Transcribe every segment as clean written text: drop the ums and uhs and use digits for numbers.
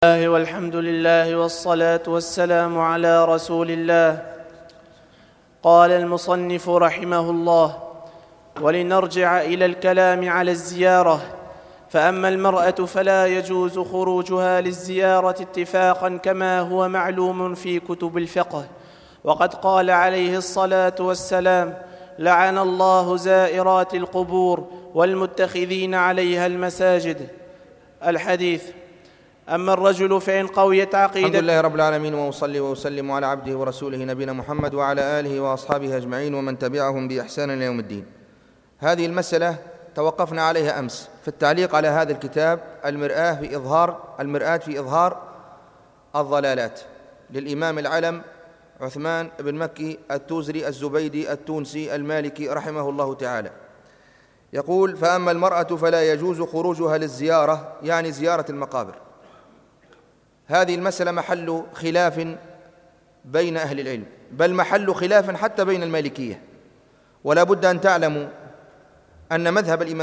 الله والحمد لله والصلاة والسلام على رسول الله. قال المصنف رحمه الله: ولنرجع إلى الكلام على الزيارة. فأما المرأة فلا يجوز خروجها للزيارة اتفاقا كما هو معلوم في كتب الفقه، وقد قال عليه الصلاة والسلام: لعن الله زائرات القبور والمتخذين عليها المساجد. الحديث. أما الرجل فإن قويت عقيدته. الحمد لله رب العالمين، وأصلي وأسلم على عبده ورسوله نبينا محمد وعلى آله وأصحابه أجمعين ومن تبعهم بإحسان إلى يوم الدين. هذه المسألة توقفنا عليها أمس في التعليق على هذا الكتاب المرآة في إظهار الضلالات للإمام العلم عثمان بن مكي التوزري الزبيدي التونسي المالكي رحمه الله تعالى. يقول: فأما المرأة فلا يجوز خروجها للزيارة، يعني زيارة المقابر. هذه المسألة محل خلاف بين أهل العلم، بل محل خلاف حتى بين المالكية. ولا بد أن تعلموا أن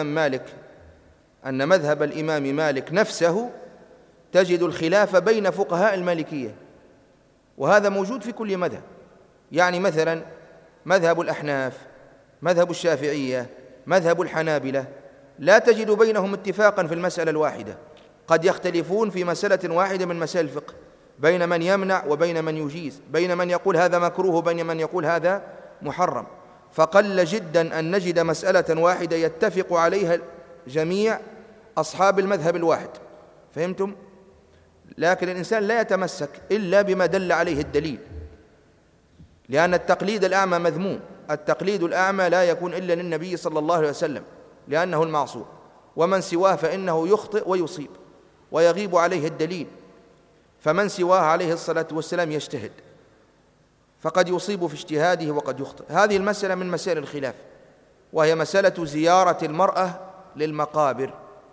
مذهب الإمام مالك نفسه تجد الخلاف بين فقهاء المالكية، وهذا موجود في كل مذهب. يعني مثلا مذهب الأحناف، مذهب الشافعية، مذهب الحنابلة، لا تجد بينهم اتفاقا في المسألة الواحدة، قد يختلفون في مسألة واحدة من مسائل الفقه، بين من يمنع وبين من يجيز، بين من يقول هذا مكروه وبين من يقول هذا محرم. فقل جدا أن نجد مسألة واحدة يتفق عليها جميع أصحاب المذهب الواحد. فهمتم؟ لكن الإنسان لا يتمسك إلا بما دل عليه الدليل، لأن التقليد الأعمى مذموم. التقليد الأعمى لا يكون إلا للنبي صلى الله عليه وسلم، لأنه المعصوم، ومن سواه فإنه يخطئ ويصيب ويغيب عليه الدليل. فمن سواه عليه الصلاة والسلام يجتهد، فقد يصيب في اجتهاده وقد يخطئ. هذه المسألة من مسائل الخلاف، وهي مسألة زيارة المرأة للمقابر.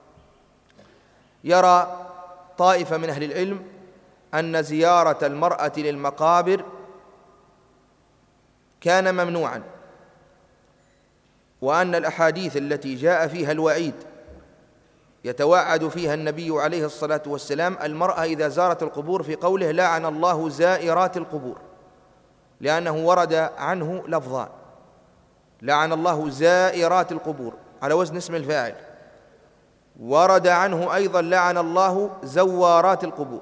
يرى طائفة من أهل العلم أن زيارة المرأة للمقابر كان ممنوعا، وأن الأحاديث التي جاء فيها الوعيد يتوعد فيها النبي عليه الصلاة والسلام المرأة إذا زارت القبور في قوله: لعن الله زائرات القبور، لأنه ورد عنه لفظان: لعن الله زائرات القبور على وزن اسم الفاعل، ورد عنه أيضا لعن الله زوارات القبور،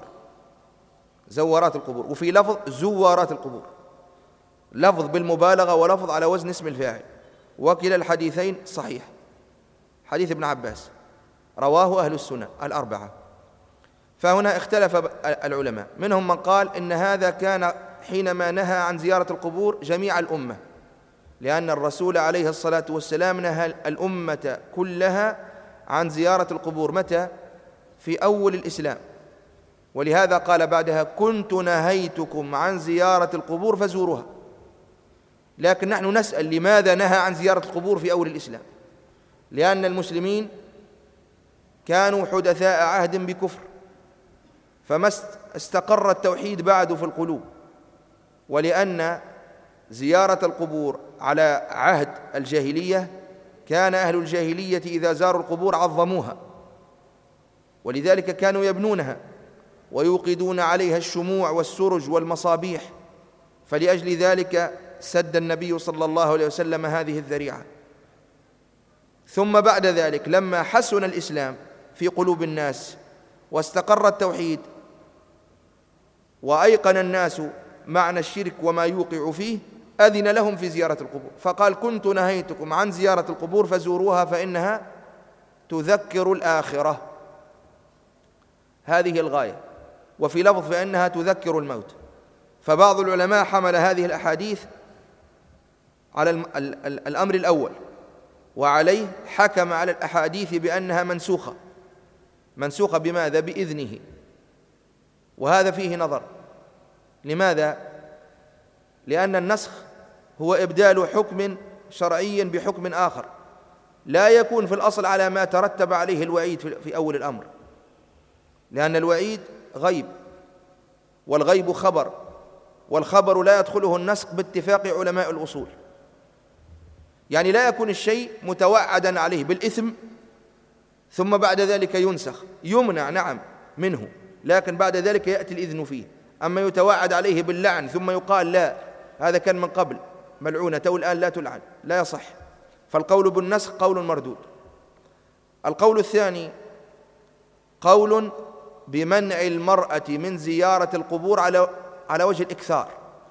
وفي لفظ زوارات القبور، لفظ بالمبالغة ولفظ على وزن اسم الفاعل، وكلا الحديثين صحيح. حديث ابن عباس رواه أهل السنة الأربعة. فهنا اختلف العلماء، منهم من قال إن هذا كان حينما نهى عن زيارة القبور جميع الأمة، لأن الرسول عليه الصلاة والسلام نهى الأمة كلها عن زيارة القبور. متى؟ في أول الإسلام، ولهذا قال بعدها: كنت نهيتكم عن زيارة القبور فزوروها. لكن نحن نسأل: لماذا نهى عن زيارة القبور في أول الإسلام؟ لأن المسلمين كانوا حدثاء عهد بكفر، فما استقر التوحيد بعد في القلوب، ولأن زيارة القبور على عهد الجاهلية كان أهل الجاهلية إذا زاروا القبور عظموها، ولذلك كانوا يبنونها ويوقدون عليها الشموع والسرج والمصابيح. فلأجل ذلك سد النبي صلى الله عليه وسلم هذه الذريعة. ثم بعد ذلك لما حسن الإسلام في قلوب الناس واستقر التوحيد وأيقن الناس معنى الشرك وما يوقع فيه، أذن لهم في زيارة القبور، فقال: كنت نهيتكم عن زيارة القبور فزوروها فإنها تذكر الآخرة. هذه الغاية. وفي لفظ: فإنها تذكر الموت. فبعض العلماء حمل هذه الأحاديث على الأمر الأول، وعليه حكم على الأحاديث بأنها منسوخة بماذا؟ بإذنه. وهذا فيه نظر. لماذا؟ لأن النسخ هو إبدال حكم شرعي بحكم آخر، لا يكون في الأصل على ما ترتب عليه الوعيد في أول الأمر، لأن الوعيد غيب، والغيب خبر، والخبر لا يدخله النسخ باتفاق علماء الأصول. يعني لا يكون الشيء متوعدا عليه بالإثم ثم بعد ذلك ينسخ، يمنع نعم منه، لكن بعد ذلك يأتي الإذن فيه. أما يتوعد عليه باللعن ثم يقال لا هذا كان من قبل ملعونة والآن لا تلعن، لا يصح. فالقول بالنسخ قول مردود. القول الثاني قول بمنع المرأة من زيارة القبور على وجه الإكثار،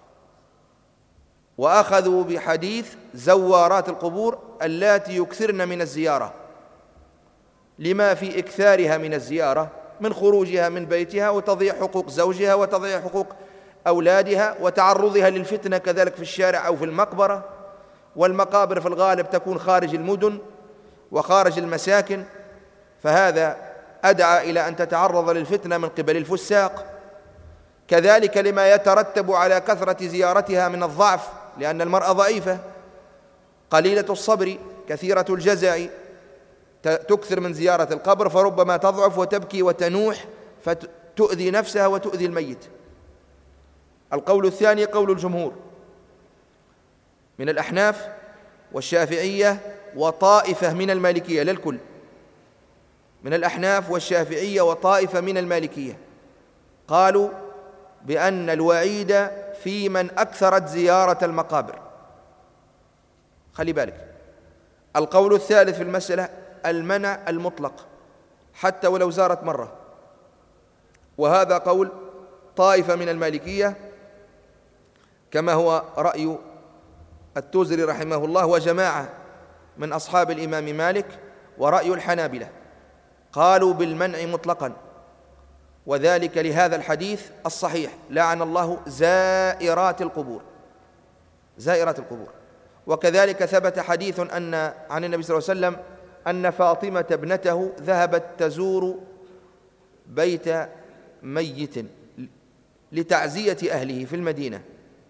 وأخذوا بحديث زوارات القبور اللاتي يكثرن من الزيارة لما في إكثارها من الزيارة من خروجها من بيتها وتضيع حقوق زوجها وتضيع حقوق أولادها وتعرضها للفتنة كذلك في الشارع أو في المقبرة، والمقابر في الغالب تكون خارج المدن وخارج المساكن، فهذا أدعى إلى أن تتعرض للفتنة من قبل الفساق. كذلك لما يترتب على كثرة زيارتها من الضعف، لأن المرأة ضعيفة قليلة الصبر كثيرة الجزع، تكثر من زيارة القبر فربما تضعف وتبكي وتنوح فتؤذي نفسها وتؤذي الميت. القول الثاني قول الجمهور من الأحناف والشافعية وطائفة من المالكية، للكل، من الأحناف والشافعية وطائفة من المالكية، قالوا بأن الوعيد في من أكثرت زيارة المقابر. خلي بالك. القول الثالث في المسألة المنع المطلق حتى ولو زارت مرة، وهذا قول طائفة من المالكية كما هو رأي التوزري رحمه الله وجماعة من أصحاب الإمام مالك، ورأي الحنابلة قالوا بالمنع مطلقا، وذلك لهذا الحديث الصحيح لعن الله زائرات القبور، زائرات القبور. وكذلك ثبت حديث عن النبي صلى الله عليه وسلم أن فاطمة ابنته ذهبت تزور بيت ميت لتعزية أهله في المدينة،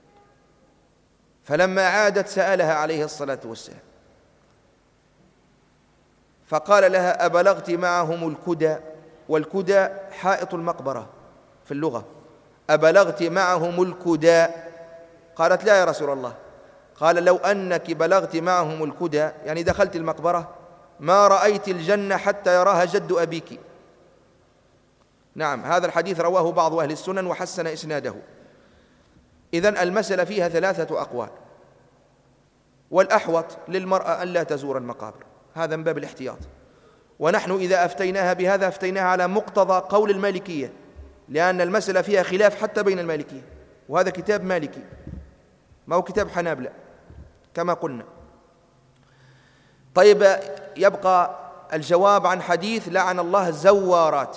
فلما عادت سألها عليه الصلاة والسلام فقال لها أبلغت معهم الكدى، والكدى حائط المقبرة في اللغة، أبلغت معهم الكدى؟ قالت لا يا رسول الله. قال لو أنك بلغت معهم الكدى يعني دخلت المقبرة ما رأيت الجنة حتى يراها جد أبيك. نعم، هذا الحديث رواه بعض أهل السنن وحسن إسناده. إذن المسألة فيها ثلاثة أقوال، والأحوط للمرأة أن لا تزور المقابر، هذا من باب الاحتياط. ونحن إذا أفتيناها بهذا أفتيناها على مقتضى قول المالكية، لأن المسألة فيها خلاف حتى بين المالكية، وهذا كتاب مالكي ما هو كتاب حنابلة كما قلنا. طيب، يبقى الجواب عن حديث لعن الله زوارات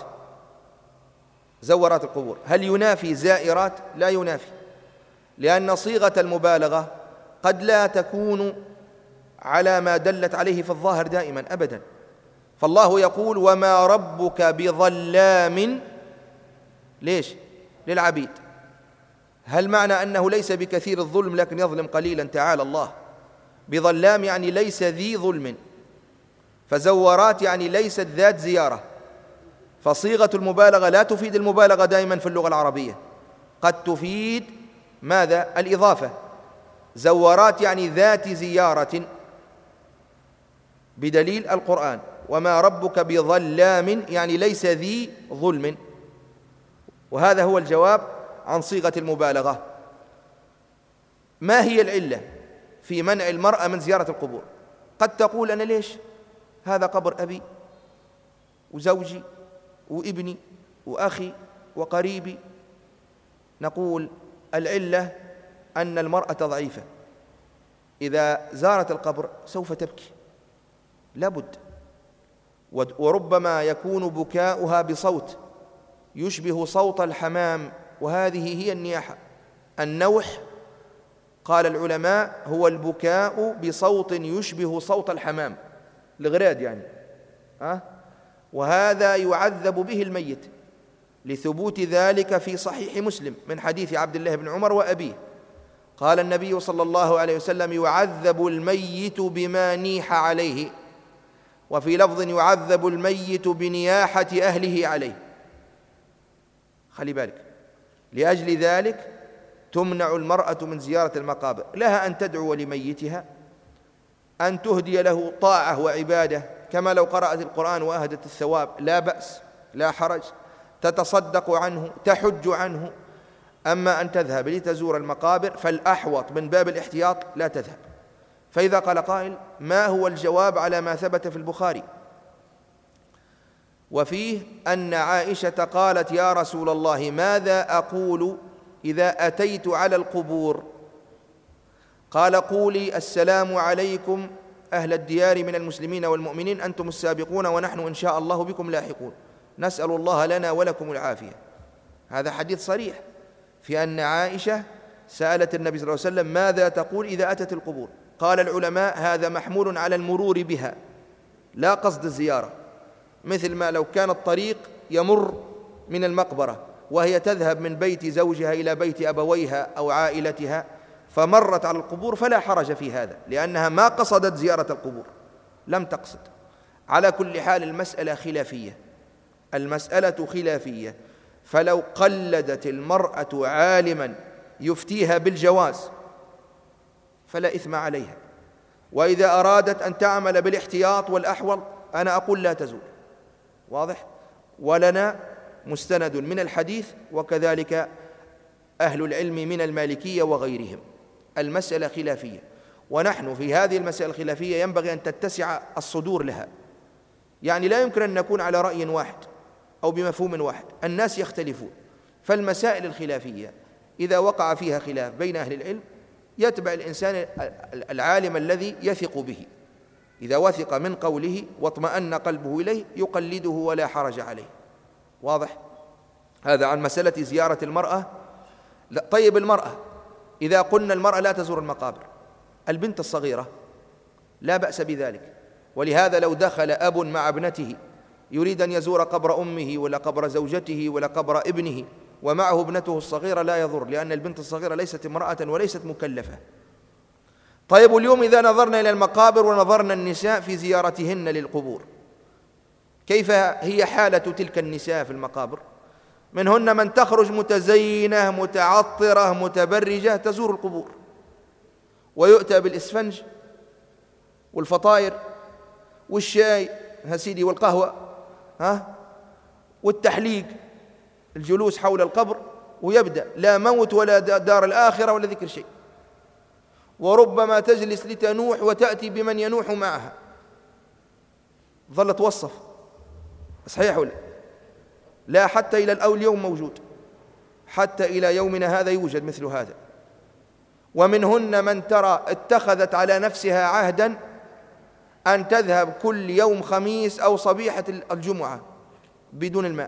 القبور، هل ينافي زائرات؟ لا ينافي، لأن صيغة المبالغة قد لا تكون على ما دلت عليه في الظاهر دائما أبدا. فالله يقول وما ربك بظلام ليش؟ للعبيد. هل معنى أنه ليس بكثير الظلم لكن يظلم قليلا؟ تعالى الله. بظلام يعني ليس ذي ظلم، فزورات يعني ليست ذات زيارة، فصيغة المبالغة لا تفيد المبالغة دائما في اللغة العربية، قد تفيد ماذا؟ الإضافة. زورات يعني ذات زيارة بدليل القرآن وما ربك بظلام يعني ليس ذي ظلم، وهذا هو الجواب عن صيغة المبالغة. ما هي العلة في منع المرأة من زيارة القبور؟ قد تقول أنا ليش؟ هذا قبر أبي وزوجي وابني وأخي وقريبي. نقول العلة أن المرأة ضعيفة، إذا زارت القبر سوف تبكي لابد، وربما يكون بكاؤها بصوت يشبه صوت الحمام، وهذه هي النياحة. النوح قال العلماء هو البكاء بصوت يشبه صوت الحمام، الغراد يعني، وهذا يعذب به الميت، لثبوت ذلك في صحيح مسلم من حديث عبد الله بن عمر وأبيه قال النبي صلى الله عليه وسلم يعذب الميت بما نيح عليه، وفي لفظ يعذب الميت بنياحة أهله عليه. خلي بالك، لأجل ذلك تمنع المرأة من زيارة المقابر، لها أن تدعو لميتها، أن تهدي له طاعة وعبادة كما لو قرأت القرآن وأهدت الثواب، لا بأس لا حرج، تتصدق عنه، تحج عنه. أما أن تذهب لتزور المقابر فالأحوط من باب الاحتياط لا تذهب. فإذا قال قائل: ما هو الجواب على ما ثبت في البخاري وفيه أن عائشة قالت: يا رسول الله، ماذا أقول إذا أتيت على القبور؟ قال: قولي: السلام عليكم أهل الديار من المسلمين والمؤمنين، أنتم السابقون ونحن إن شاء الله بكم لاحقون، نسأل الله لنا ولكم العافية. هذا حديث صريح في أن عائشة سألت النبي صلى الله عليه وسلم: ماذا تقول إذا أتت القبور؟ قال العلماء: هذا محمول على المرور بها لا قصد الزيارة، مثل ما لو كان الطريق يمر من المقبرة وهي تذهب من بيت زوجها إلى بيت أبويها أو عائلتها فمرت على القبور فلا حرج في هذا، لأنها ما قصدت زيارة القبور، لم تقصد. على كل حال المسألة خلافية، المسألة خلافية. فلو قلدت المرأة عالما يفتيها بالجواز فلا إثم عليها، وإذا أرادت أن تعمل بالاحتياط والأحوط أنا أقول لا تزول. واضح؟ ولنا مستند من الحديث وكذلك أهل العلم من المالكية وغيرهم. المسألة خلافية، ونحن في هذه المسألة الخلافية ينبغي أن تتسع الصدور لها، يعني لا يمكن أن نكون على رأي واحد أو بمفهوم واحد، الناس يختلفون. فالمسائل الخلافية إذا وقع فيها خلاف بين أهل العلم يتبع الإنسان العالم الذي يثق به، إذا وثق من قوله واطمأن قلبه إليه يقلده ولا حرج عليه. واضح؟ هذا عن مسألة زيارة المرأة. طيب المرأة، إذا قلنا المرأة لا تزور المقابر، البنت الصغيرة لا بأس بذلك. ولهذا لو دخل أب مع ابنته يريد أن يزور قبر أمه ولا قبر زوجته ولا قبر ابنه ومعه ابنته الصغيرة لا يضر، لأن البنت الصغيرة ليست امرأة وليست مكلفة. طيب اليوم إذا نظرنا إلى المقابر ونظرنا النساء في زيارتهن للقبور، كيف هي حالة تلك النساء في المقابر؟ منهن من تخرج متزينة متعطرة متبرجة تزور القبور، ويؤتى بالإسفنج والفطاير والشاي سيدي والقهوة والتحليق، الجلوس حول القبر، ويبدأ لا موت ولا دار الآخرة ولا ذكر شيء. وربما تجلس لتنوح وتأتي بمن ينوح معها، ظل توصف. صحيح ولا لا؟ حتى إلى اليوم موجود، حتى إلى يومنا هذا يوجد مثل هذا. ومنهن من ترى اتخذت على نفسها عهدا أن تذهب كل يوم خميس أو صبيحة الجمعة بدون الماء،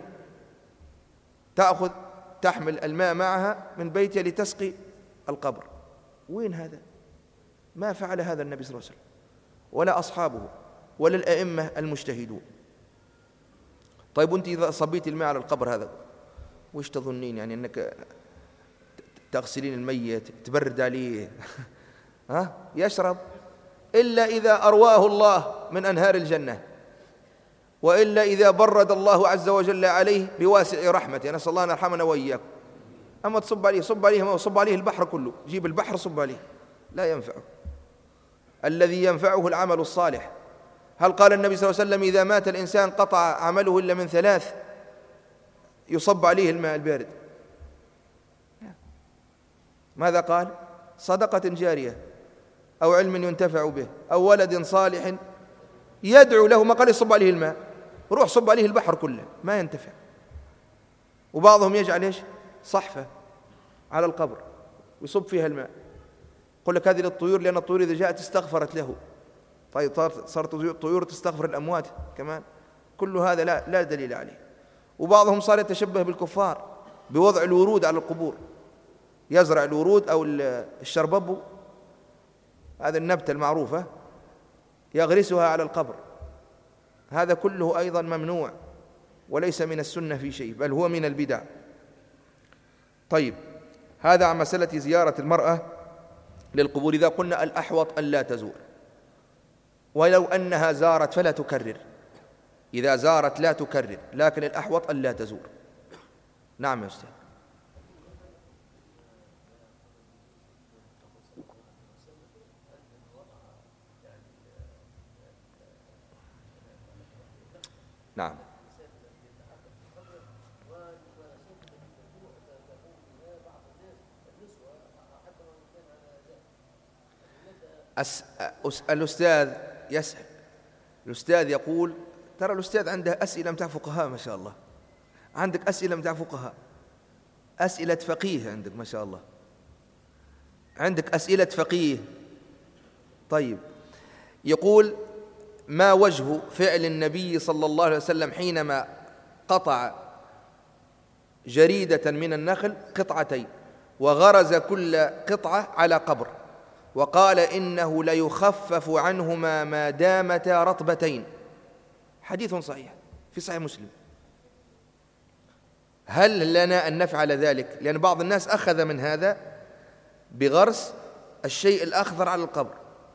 تحمل الماء معها من بيتها لتسقي القبر. وين هذا؟ ما فعل هذا النبي صلى الله عليه وسلم ولا أصحابه ولا الأئمة المجتهدون. طيب وانت إذا صبيت الماء على القبر هذا وش تظنين؟ يعني أنك تغسلين الميت تبرد عليه يشرب؟ إلا إذا أرواه الله من أنهار الجنة، وإلا إذا برد الله عز وجل عليه بواسع رحمته، نسأل الله أن يرحمنا وإياكم. أما تصب عليه البحر كله، جيب البحر صب عليه، لا ينفعه. الذي ينفعه العمل الصالح. هل قال النبي صلى الله عليه وسلم إذا مات الإنسان قطع عمله إلا من ثلاث يصب عليه الماء البارد؟ ماذا قال؟ صدقة جارية أو علم ينتفع به أو ولد صالح يدعو له. ما قال يصب عليه الماء، روح صب عليه البحر كله ما ينتفع. وبعضهم يجعل إيش؟ صحفة على القبر ويصب فيها الماء، يقول لك هذه للطيور، لأن الطيور إذا جاءت استغفرت له. طيب صارت الطيور تستغفر الأموات كمان؟ كل هذا لا دليل عليه. وبعضهم صار يتشبه بالكفار بوضع الورود على القبور، يزرع الورود أو الشربب، هذا النبتة المعروفة، يغرسها على القبر. هذا كله أيضا ممنوع وليس من السنة في شيء، بل هو من البدع. طيب هذا عن مسألة زيارة المرأة للقبور. إذا قلنا الأحوط أن لا تزور، ولو أنها زارت فلا تكرر، إذا زارت لا تكرر، لكن الأحوط أن لا تزور. نعم يا أستاذ. نعم الأستاذ يسأل، الأستاذ يقول ترى الأستاذ عنده أسئلة متاع فقهاء ما شاء الله، عندك أسئلة متاع فقهاء، أسئلة فقيه عندك ما شاء الله، عندك أسئلة فقيه. طيب، يقول ما وجه فعل النبي صلى الله عليه وسلم حينما قطع جريدة من النخل قطعتين وغرز كل قطعة على قبر وقال إنه ليخفف عنهما ما دامتا رطبتين؟ حديث صحيح في صحيح مسلم. هل لنا أن نفعل ذلك؟ لأن بعض الناس أخذ من هذا بغرس الشيء الأخضر على القبر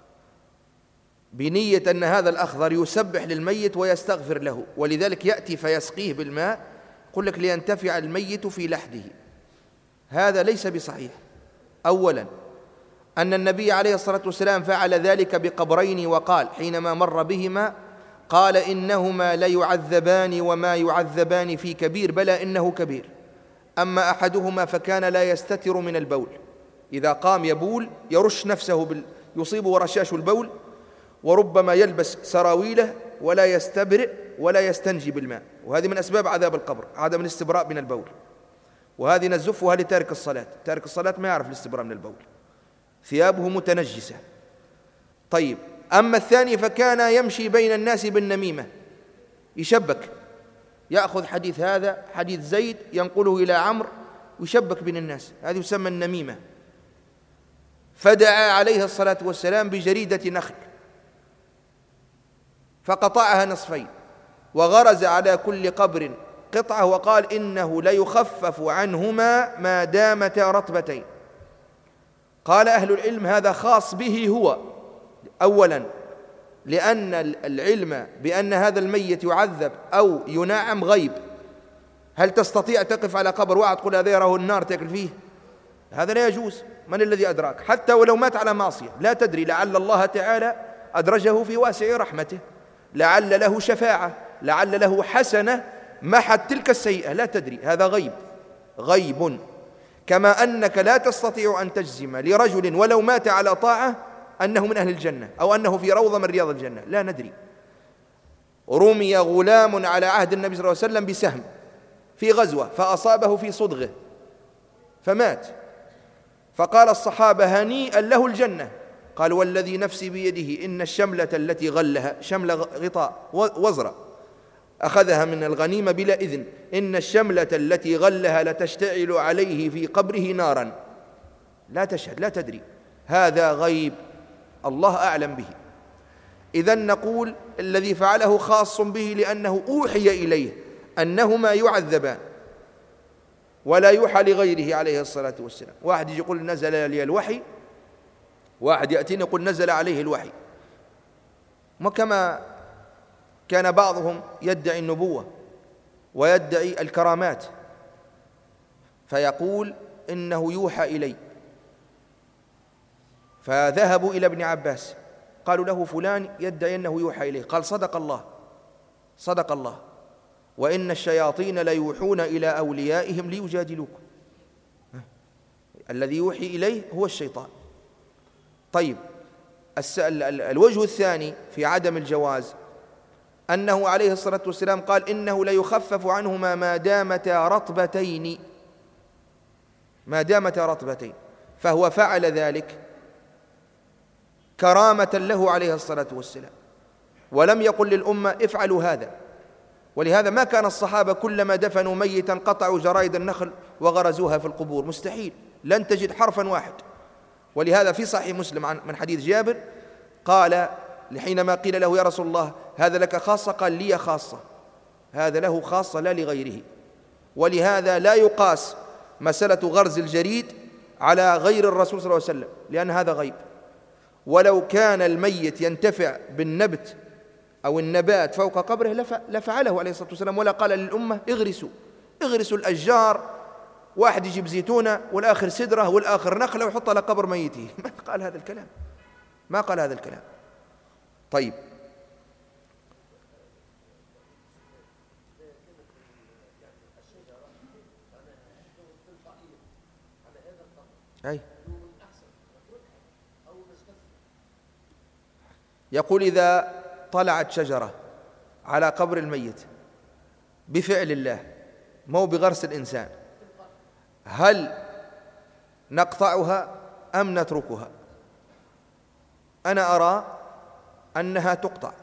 بنية أن هذا الأخضر يسبح للميت ويستغفر له، ولذلك يأتي فيسقيه بالماء، يقول لك لينتفع الميت في لحده. هذا ليس بصحيح. أولا أن النبي عليه الصلاة والسلام فعل ذلك بقبرين، وقال حينما مر بهما قال إنهما ليعذبان وما يعذبان في كبير، بلى إنه كبير. أما أحدهما فكان لا يستتر من البول، إذا قام يبول يرش نفسه يصيبه رشاش البول، وربما يلبس سراويله ولا يستبرئ ولا يستنجي بالماء، وهذه من أسباب عذاب القبر، عدم الاستبراء من البول. وهذه نزفها لتارك الصلاة، تارك الصلاة ما يعرف الاستبراء من البول، ثيابه متنجسة. طيب، أما الثاني فكان يمشي بين الناس بالنميمة، يشبك، يأخذ حديث هذا حديث زيد ينقله إلى عمرو ويشبك بين الناس، هذه يسمى النميمة. فدعا عليه الصلاة والسلام بجريدة نخل فقطعها نصفين وغرز على كل قبر قطعة وقال إنه ليخفف عنهما ما دامتا رطبتين. قال أهل العلم هذا خاص به هو، أولا لأن العلم بأن هذا الميت يعذب أو ينعم غيب. هل تستطيع تقف على قبر واحد تقول هذا يراه النار تأكل فيه؟ هذا لا يجوز. من الذي أدراك؟ حتى ولو مات على معصية لا تدري، لعل الله تعالى أدرجه في واسع رحمته، لعل له شفاعة، لعل له حسنة محت تلك السيئة، لا تدري، هذا غيب، غيب. كما أنك لا تستطيع أن تجزم لرجل ولو مات على طاعة أنه من أهل الجنة أو أنه في روضة من رياض الجنة، لا ندري. رمي غلام على عهد النبي صلى الله عليه وسلم بسهم في غزوة فأصابه في صدغه فمات، فقال الصحابة هنيئا له الجنة، قال والذي نفسي بيده إن الشملة التي غلها، شملة غطاء وزرة أخذها من الغنيمة بلا إذن، إن الشملة التي غلها لتشتعل عليه في قبره نارا. لا تشهد، لا تدري، هذا غيب الله أعلم به. إذن نقول الذي فعله خاص به لأنه أوحي إليه أنهما يعذبان ولا يوحى لغيره عليه الصلاة والسلام. واحد يجي يقول نزل لي الوحي، واحد يأتينا يقول نزل عليه الوحي، وكما كان بعضهم يدعي النبوة ويدعي الكرامات فيقول إنه يوحى إلي، فذهبوا إلى ابن عباس قالوا له فلان يدعي أنه يوحى إليه، قال صدق الله، صدق الله، وإن الشياطين ليوحون إلى أوليائهم ليجادلوكم. الذي يوحي إليه هو الشيطان. طيب، الوجه الثاني في عدم الجواز أنه عليه الصلاة والسلام قال إنه ليخفف عنهما ما دامتا رطبتين، ما دامتا رطبتين، فهو فعل ذلك كرامة له عليه الصلاة والسلام، ولم يقل للأمة افعلوا هذا. ولهذا ما كان الصحابة كلما دفنوا ميتا قطعوا جرائد النخل وغرزوها في القبور، مستحيل، لن تجد حرفا واحد. ولهذا في صحيح مسلم من حديث جابر قال حينما قيل له يا رسول الله هذا لك خاصة، قال لي خاصة، هذا له خاصة لا لغيره. ولهذا لا يقاس مسألة غرز الجريد على غير الرسول صلى الله عليه وسلم، لأن هذا غيب. ولو كان الميت ينتفع بالنبت أو النبات فوق قبره لفعله عليه الصلاة والسلام، ولا قال للأمة اغرسوا الأشجار، واحد يجيب زيتونة والآخر سدرة والآخر نخلة ويحط على قبر ميته، ما قال هذا الكلام، ما قال هذا الكلام. طيب، يقول إذا طلعت شجرة على قبر الميت بفعل الله مو بغرس الإنسان، هل نقطعها أم نتركها؟ أنا أرى أنها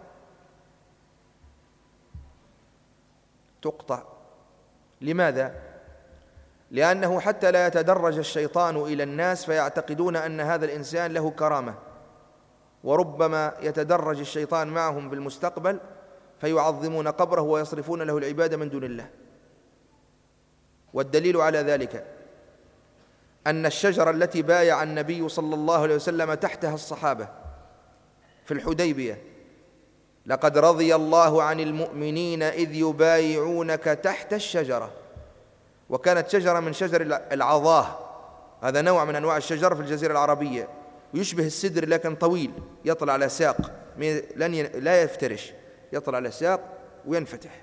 تقطع. لماذا؟ لأنه حتى لا يتدرج الشيطان إلى الناس فيعتقدون أن هذا الإنسان له كرامة، وربما يتدرج الشيطان معهم بالمستقبل فيعظمون قبره ويصرفون له العبادة من دون الله. والدليل على ذلك أن الشجرة التي بايع النبي صلى الله عليه وسلم تحتها الصحابة في الحديبية: لقد رضي الله عن المؤمنين إذ يبايعونك تحت الشجرة. وكانت شجرة من شجر العظاه، هذا نوع من أنواع الشجر في الجزيرة العربية، ويشبه السدر لكن طويل، يطلع على ساق لا يفترش، يطلع على ساق وينفتح.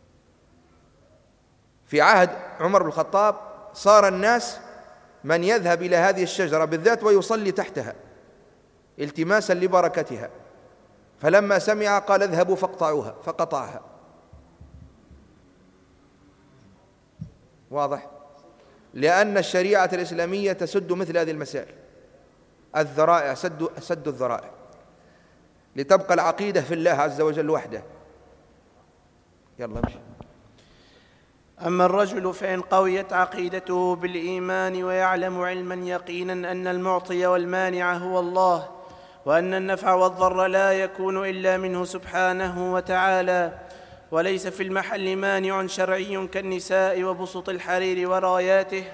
في عهد عمر بن الخطاب صار الناس من يذهب إلى هذه الشجرة بالذات ويصلي تحتها التماسا لبركتها، فلما سمع قال: اذهبوا فاقطعوها، فقطعها. واضح؟ لأن الشريعة الإسلامية تسد مثل هذه المسائل، الذرائع، سد الذرائع، لتبقى العقيدة في الله عز وجل وحده. يلا امشي. أما الرجل فإن قويت عقيدته بالإيمان ويعلم علما يقينا أن المعطي والمانع هو الله، وأن النفع والضر لا يكون إلا منه سبحانه وتعالى، وليس في المحل مانع شرعي كالنساء وبسط الحرير وراياته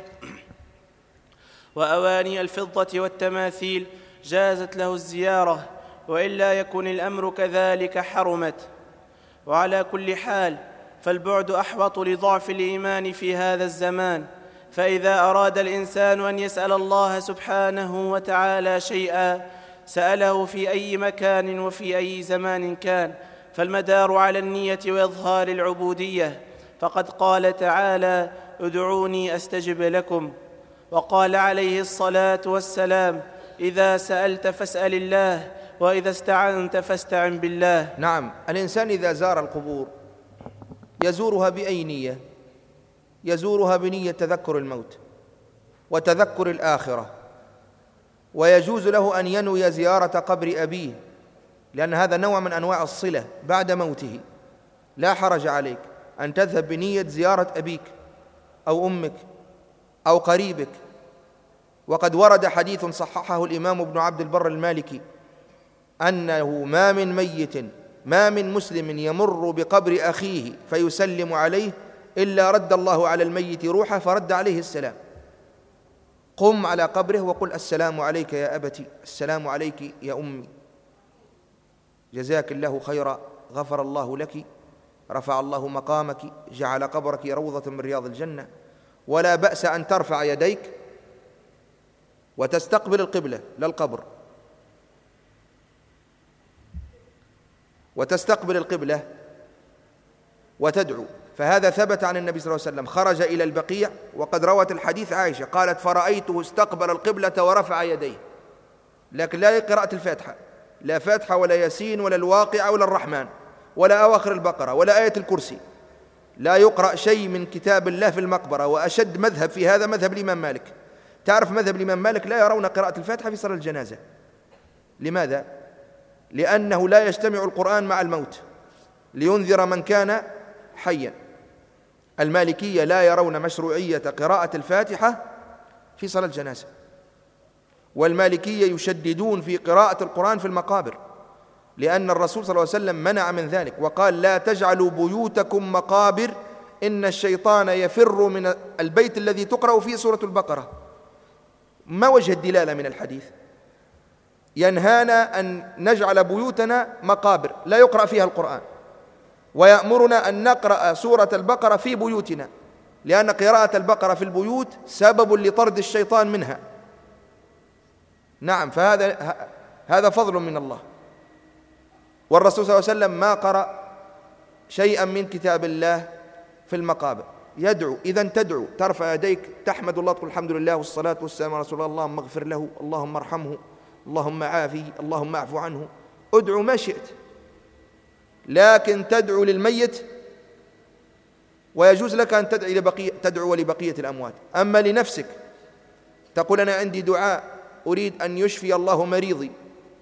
وأواني الفضة والتماثيل، جازت له الزيارة، وإلا يكن الأمر كذلك حرمت. وعلى كل حال فالبعد أحوط لضعف الإيمان في هذا الزمان، فإذا أراد الإنسان أن يسأل الله سبحانه وتعالى شيئا سأله في أي مكان وفي أي زمان كان، فالمدار على النية وإظهار العبودية، فقد قال تعالى: ادعوني أستجب لكم. وقال عليه الصلاة والسلام: إذا سألت فاسأل الله، وإذا استعنت فاستعن بالله. نعم، الإنسان إذا زار القبور يزورها بأي نية؟ يزورها بنية تذكر الموت وتذكر الآخرة، ويجوز له أن ينوي زيارة قبر أبيه، لأن هذا نوع من أنواع الصلة بعد موته. لا حرج عليك أن تذهب بنية زيارة أبيك أو أمك أو قريبك. وقد ورد حديث صححه الإمام ابن عبد البر المالكي أنه ما من مسلم يمر بقبر أخيه فيسلم عليه إلا رد الله على الميت روحه فرد عليه السلام. قم على قبره وقل: السلام عليك يا أبتي، السلام عليك يا أمي، جزاك الله خيرا، غفر الله لك، رفع الله مقامك، جعل قبرك روضة من رياض الجنة. ولا بأس أن ترفع يديك وتستقبل القبلة للقبر، وتستقبل القبلة وتدعو. فهذا ثبت عن النبي صلى الله عليه وسلم، خرج إلى البقيع، وقد روت الحديث عائشة قالت: فرأيته استقبل القبلة ورفع يديه، لكن لا قراءة الفاتحة، لا فاتحة ولا ياسين ولا الواقعة ولا الرحمن ولا أواخر البقرة ولا آية الكرسي، لا يقرأ شيء من كتاب الله في المقبرة. وأشد مذهب في هذا مذهب الإمام مالك. تعرف مذهب الإمام مالك لا يرون قراءة الفاتحة في صلاة الجنازة. لماذا؟ لأنه لا يجتمع القرآن مع الموت لينذر من كان حيا. المالكية لا يرون مشروعية قراءة الفاتحة في صلاة الجنازة، والمالكية يشددون في قراءة القرآن في المقابر، لأن الرسول صلى الله عليه وسلم منع من ذلك وقال: لا تجعلوا بيوتكم مقابر، إن الشيطان يفر من البيت الذي تقرأ فيه سورة البقرة. ما وجه الدلالة من الحديث؟ ينهانا أن نجعل بيوتنا مقابر لا يقرأ فيها القرآن، ويأمرنا أن نقرأ سورة البقرة في بيوتنا، لأن قراءة البقرة في البيوت سبب لطرد الشيطان منها. نعم، فهذا فضل من الله. والرسول صلى الله عليه وسلم ما قرأ شيئا من كتاب الله في المقابر. يدعو، إذن تدعو، ترفع يديك، تحمد الله، تقول الحمد لله والصلاة والسلام على رسول الله، اللهم اغفر له، اللهم ارحمه، اللهم عافيه، اللهم اعف عنه، ادعو ما شئت، لكن تدعو للميت ويجوز لك أن تدعو لبقية الأموات. أما لنفسك تقول أنا عندي دعاء أريد أن يشفي الله مريضي،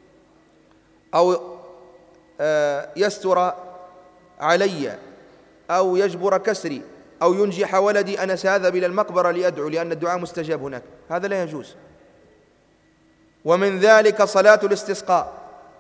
أو يستر علي، أو يجبر كسري، أو ينجح ولدي، أنا سأذهب إلى المقبرة لأدعو لأن الدعاء مستجاب هناك، هذا لا يجوز. ومن ذلك صلاة الاستسقاء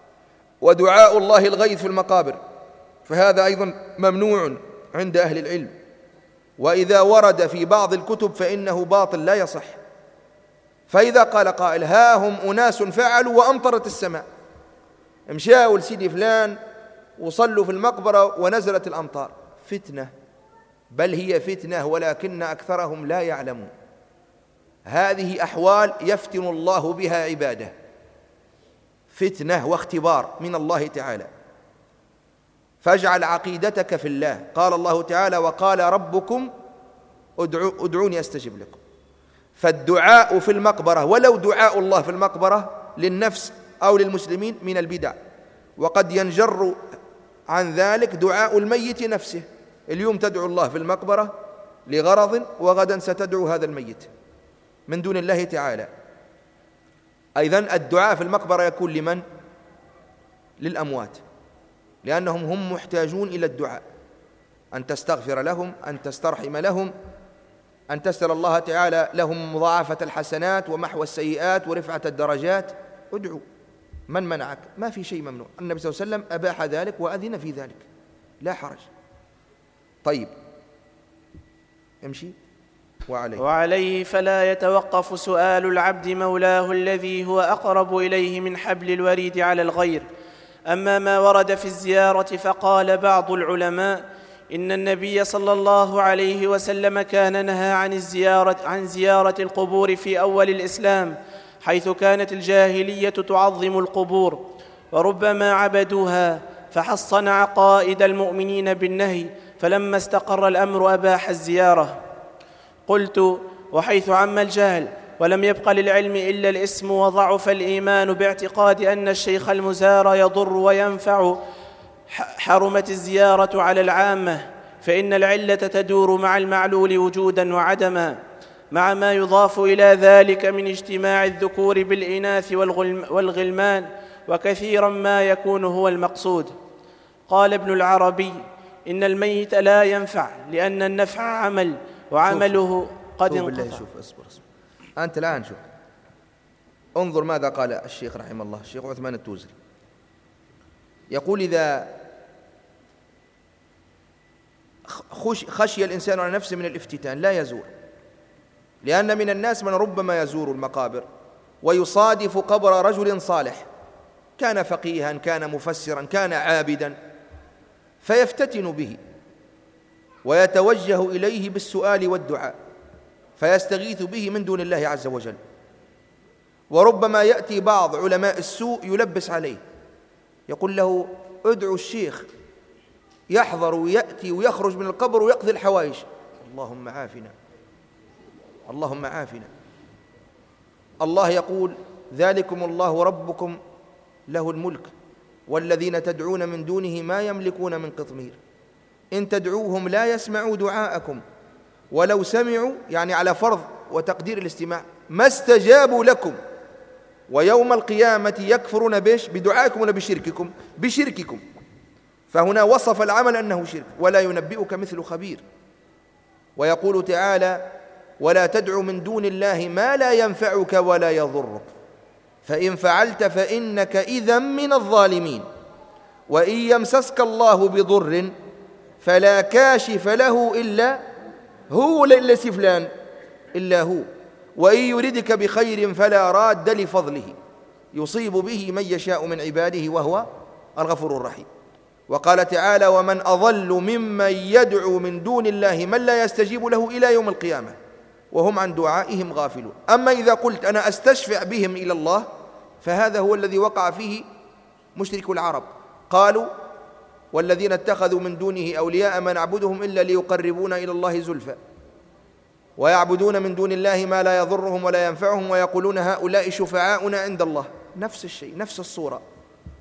ودعاء الله الغيث في المقابر، فهذا أيضا ممنوع عند أهل العلم، وإذا ورد في بعض الكتب فإنه باطل لا يصح. فإذا قال قائل ها هم أناس فعلوا وأمطرت السماء، امشاوا لسيدي فلان وصلوا في المقبرة ونزلت الأمطار، فتنة، بل هي فتنة ولكن أكثرهم لا يعلمون. هذه أحوال يفتن الله بها عباده، فتنة واختبار من الله تعالى. فاجعل عقيدتك في الله. قال الله تعالى وقال ربكم ادعوني أستجب لكم. فالدعاء في المقبرة ولو دعاء الله في المقبرة للنفس أو للمسلمين من البدع، وقد ينجر عن ذلك دعاء الميت نفسه. اليوم تدعو الله في المقبرة لغرض، وغدا ستدعو هذا الميت من دون الله تعالى. أيضا الدعاء في المقبرة يكون لمن؟ للأموات، لأنهم هم محتاجون إلى الدعاء، أن تستغفر لهم، أن تسترحم لهم، أن تسأل الله تعالى لهم مضاعفة الحسنات ومحو السيئات ورفعة الدرجات. ادعو، من منعك؟ ما في شيء ممنوع، النبي صلى الله عليه وسلم أباح ذلك وأذن في ذلك، لا حرج. طيب امشي. وعليه فلا يتوقف سؤال العبد مولاه الذي هو أقرب إليه من حبل الوريد على الغير. أما ما ورد في الزيارة فقال بعض العلماء إن النبي صلى الله عليه وسلم كان نهى عن زيارة القبور في أول الإسلام، حيث كانت الجاهلية تعظم القبور وربما عبدوها، فحصن عقائد المؤمنين بالنهي، فلما استقر الأمر أباح الزيارة. قلت وحيث عم الجهل ولم يبق للعلم إلا الاسم وضعف الإيمان باعتقاد أن الشيخ المزار يضر وينفع، حرمت الزيارة على العامة، فإن العلة تدور مع المعلول وجودا وعدما، مع ما يضاف إلى ذلك من اجتماع الذكور بالإناث والغلمان، وكثيرا ما يكون هو المقصود. قال ابن العربي إن الميت لا ينفع لأن النفع عمل، وعمله قد انقطع. شوف اصبر أنت الآن شوف، انظر ماذا قال الشيخ رحمه الله، الشيخ عثمان التوزري يقول إذا خشي الإنسان على نفسه من الافتتان لا يزور، لأن من الناس من ربما يزور المقابر ويصادف قبر رجل صالح، كان فقيها، كان مفسرا، كان عابدا، فيفتتن به ويتوجه إليه بالسؤال والدعاء، فيستغيث به من دون الله عز وجل. وربما يأتي بعض علماء السوء يلبس عليه، يقول له ادعو الشيخ، يحضر ويأتي ويخرج من القبر ويقضي الحوائج. اللهم عافنا، اللهم عافنا. الله يقول ذلكم الله ربكم له الملك والذين تدعون من دونه ما يملكون من قطمير إن تدعوهم لا يسمعوا دعاءكم ولو سمعوا، يعني على فرض وتقدير الاستماع، ما استجابوا لكم، ويوم القيامة يكفرون بدعائكم ولا بشرككم؟ بشرككم. فهنا وصف العمل أنه شرك، ولا ينبئك مثل خبير. ويقول تعالى ولا تدع من دون الله ما لا ينفعك ولا يضرك فإن فعلت فإنك إذا من الظالمين وإن يمسسك الله بضر فلا كاشف له إلا هو، ليس فلان إلا هو، وإن يردك بخير فلا راد لفضله يصيب به من يشاء من عباده وهو الغفور الرحيم. وقال تعالى ومن أضل ممن يدعو من دون الله من لا يستجيب له إلى يوم القيامة وهم عن دعائهم غافلون. أما إذا قلت أنا أستشفع بهم إلى الله فهذا هو الذي وقع فيه مشرك العرب، قالوا والذين اتخذوا من دونه أولياء ما نعبدهم إلا ليقربونا إلى الله زلفى، ويعبدون من دون الله ما لا يضرهم ولا ينفعهم ويقولون هؤلاء شفعاؤنا عند الله. نفس الشيء، نفس الصورة،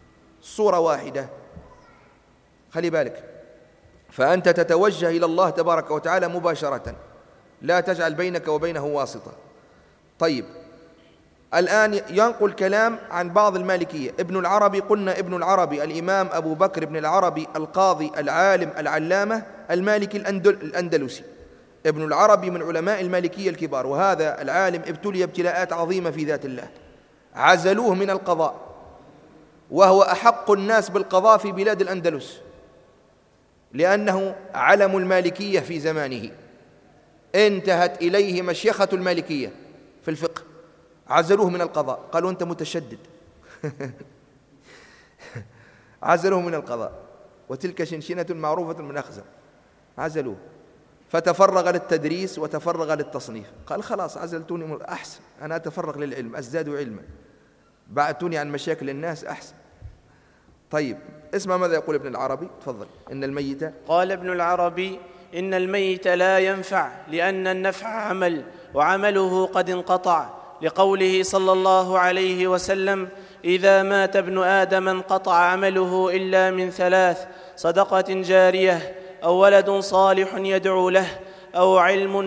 صورة واحدة. خلي بالك، فأنت تتوجه إلى الله تبارك وتعالى مباشرة، لا تجعل بينك وبينه واسطة. طيب، الآن ينقل كلام عن بعض المالكية. ابن العربي، قلنا ابن العربي الإمام أبو بكر بن العربي القاضي العالم العلامة المالكي الأندلسي. ابن العربي من علماء المالكية الكبار، وهذا العالم ابتلي ابتلاءات عظيمة في ذات الله. عزلوه من القضاء، وهو أحق الناس بالقضاء في بلاد الأندلس، لأنه علم المالكية في زمانه، انتهت إليه مشيخة المالكية في الفقه. عزلوه من القضاء، قالوا أنت متشدد. عزلوه من القضاء، وتلك شنشنة معروفة من أخزم. عزلوه، فتفرغ للتدريس وتفرغ للتصنيف. قال خلاص عزلتوني، أحسن، أنا أتفرغ للعلم، أزداد علما، بعدتوني عن مشاكل الناس، أحسن. طيب، اسمع ماذا يقول ابن العربي، تفضل. إن الميت، قال ابن العربي: إن الميت لا ينفع، لأن النفع عمل، وعمله قد انقطع، لقوله صلى الله عليه وسلم: إذا مات ابن آدم انقطع عمله إلا من ثلاث: صدقة جارية، أو ولد صالح يدعو له، أو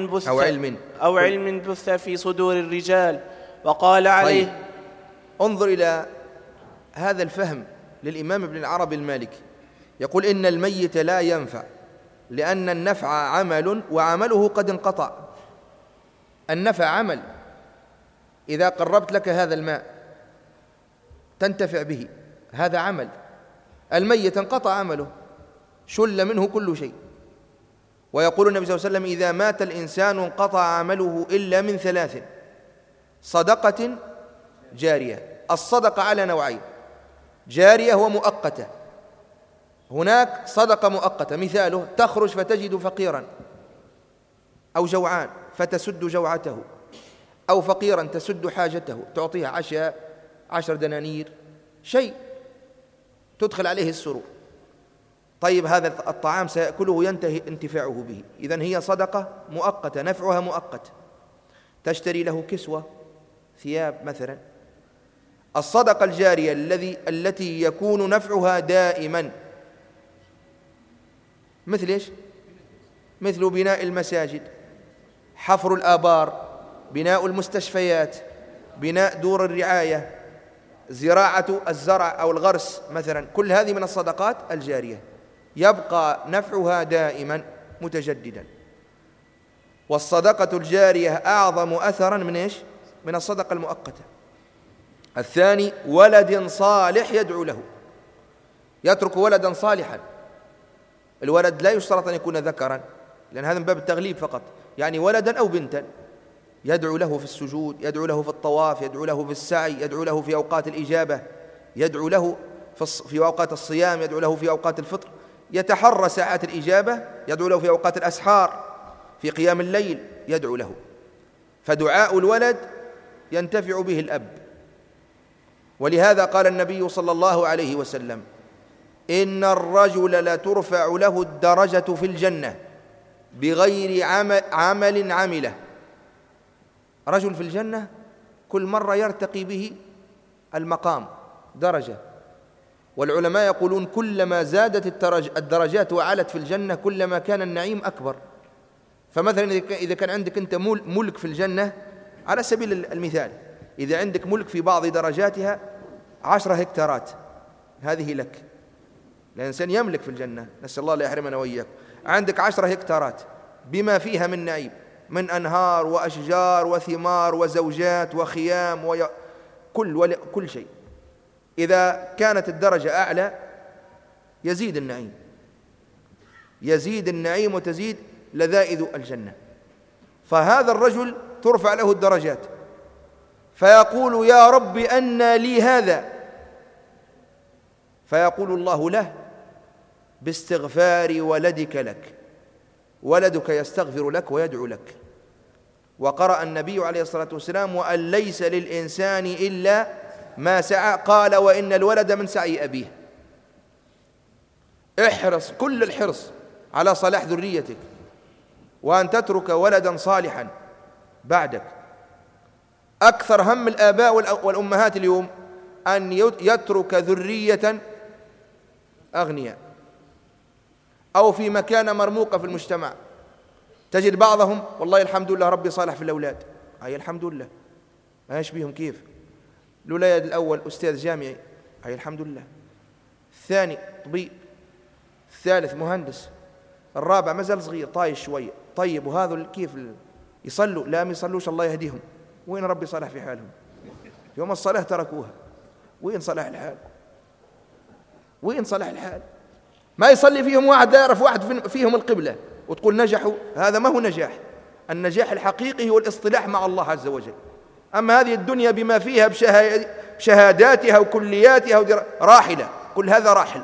علم بث في صدور الرجال. وقال عليه. طيب، انظر إلى هذا الفهم للإمام ابن العربي المالكي. يقول إن الميت لا ينفع لأن النفع عمل، وعمله قد انقطع. النفع عمل، إذا قربت لك هذا الماء تنتفع به، هذا عمل. الميت انقطع عمله، شل منه كل شيء. ويقول النبي صلى الله عليه وسلم: إذا مات الإنسان انقطع عمله إلا من ثلاث: صدقة جارية. الصدقة على نوعين: جارية ومؤقتة. هناك صدقة مؤقتة، مثاله: تخرج فتجد فقيرا أو جوعان فتسد جوعته، أو فقيرا تسد حاجته، تعطيه عشاء 10 دنانير، شيء تدخل عليه السرور. طيب، هذا الطعام سيأكله ينتهي انتفاعه به، إذن هي صدقة مؤقتة، نفعها مؤقت، تشتري له كسوة، ثياب مثلا. الصدقة الجارية التي يكون نفعها دائما، مثل إيش؟ مثل بناء المساجد، حفر الآبار، بناء المستشفيات، بناء دور الرعاية، زراعة الزرع أو الغرس مثلا. كل هذه من الصدقات الجارية، يبقى نفعها دائما متجددا. والصدقة الجارية أعظم أثرا من إيش؟ من الصدقة المؤقتة. الثاني: ولد صالح يدعو له، يترك ولدا صالحا. الولد لا يشترط أن يكون ذكرا، لأن هذا من باب التغليب فقط، يعني ولدا أو بنتا، يدعو له في السجود، يدعو له في الطواف، يدعو له في السعي، يدعو له في أوقات الإجابة، يدعو له في أوقات الصيام، يدعو له في أوقات الفطر، يتحرى ساعات الإجابة، يدعو له في أوقات الأسحار، في قيام الليل يدعو له. فدعاء الولد ينتفع به الأب. ولهذا قال النبي صلى الله عليه وسلم: إن الرجل لترفع له الدرجة في الجنة بغير عمل عمله. رجل في الجنة كل مرة يرتقي به المقام درجة. والعلماء يقولون: كلما زادت الدرجات وعلت في الجنة كلما كان النعيم أكبر. فمثلا إذا كان عندك أنت ملك في الجنة، على سبيل المثال، إذا عندك ملك في بعض درجاتها 10 هكتارات، هذه لك. الإنسان يملك في الجنة، نسأل الله لا يحرمنا وإياك. عندك 10 هكتارات بما فيها من نعيم، من أنهار وأشجار وثمار وزوجات وخيام كل شيء. إذا كانت الدرجة أعلى يزيد النعيم، يزيد النعيم وتزيد لذائذ الجنة. فهذا الرجل ترفع له الدرجات، فيقول: يا رب أنى لي هذا؟ فيقول الله له: باستغفار ولدك لك، ولدك يستغفر لك ويدعو لك. وقرأ النبي عليه الصلاة والسلام: وأن ليس للإنسان إلا ما سعى، قال: وإن الولد من سعي أبيه. احرص كل الحرص على صلاح ذريتك، وأن تترك ولدا صالحا بعدك. أكثر هم الآباء والأمهات اليوم أن يترك ذرية أغنياء أو في مكانة مرموقة في المجتمع، تجد بعضهم والله الحمد لله ربي صالح في الأولاد، أي الحمد لله ما يشبيهم كيف، الولد الأول أستاذ جامعي، أي الحمد لله، الثاني طبيب، الثالث مهندس، الرابع مازال صغير طايش شوية. طيب وهذا كيف يصلوا؟ لا ما يصلوش الله يهديهم، وين ربي صالح في حالهم؟ يوم الصلاة تركوها، وين صلاح الحال؟ وين صلاح الحال؟ ما يصلي فيهم واحد، لا يعرف واحد فيهم القبلة وتقول نجحوا، هذا ما هو نجاح. النجاح الحقيقي هو الاصطلاح مع الله عز وجل. أما هذه الدنيا بما فيها بشهاداتها وكلياتها راحلة، كل هذا راحل.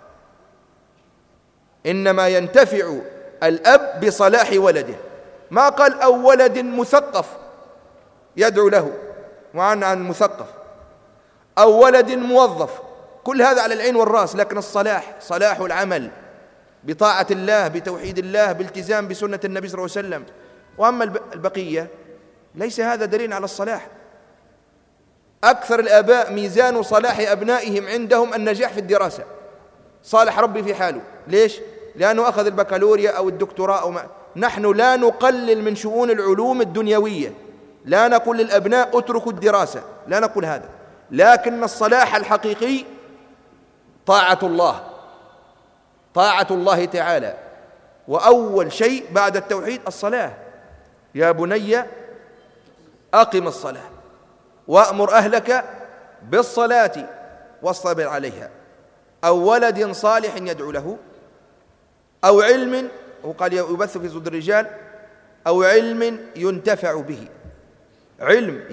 إنما ينتفع الأب بصلاح ولده، ما قال أو ولد مثقف يدعو له عن مثقف، أو ولد موظف، كل هذا على العين والرأس، لكن الصلاح صلاح العمل بطاعة الله، بتوحيد الله، بالتزام بسنة النبي صلى الله عليه وسلم. وأما البقية ليس هذا دليل على الصلاح. أكثر الآباء ميزان صلاح أبنائهم عندهم النجاح في الدراسة، صالح ربي في حاله. ليش؟ لأنه أخذ البكالوريا أو الدكتوراه أو ما. نحن لا نقلل من شؤون العلوم الدنيوية، لا نقول للأبناء اتركوا الدراسة، لا نقول هذا، لكن الصلاح الحقيقي طاعة الله، طاعة الله تعالى. وأول شيء بعد التوحيد الصلاة. يا بني أقم الصلاة وأمر أهلك بالصلاة واصطبر عليها. أو ولد صالح يدعو له، أو علم، وقال يبث في صدور الرجال، أو علم ينتفع به، علم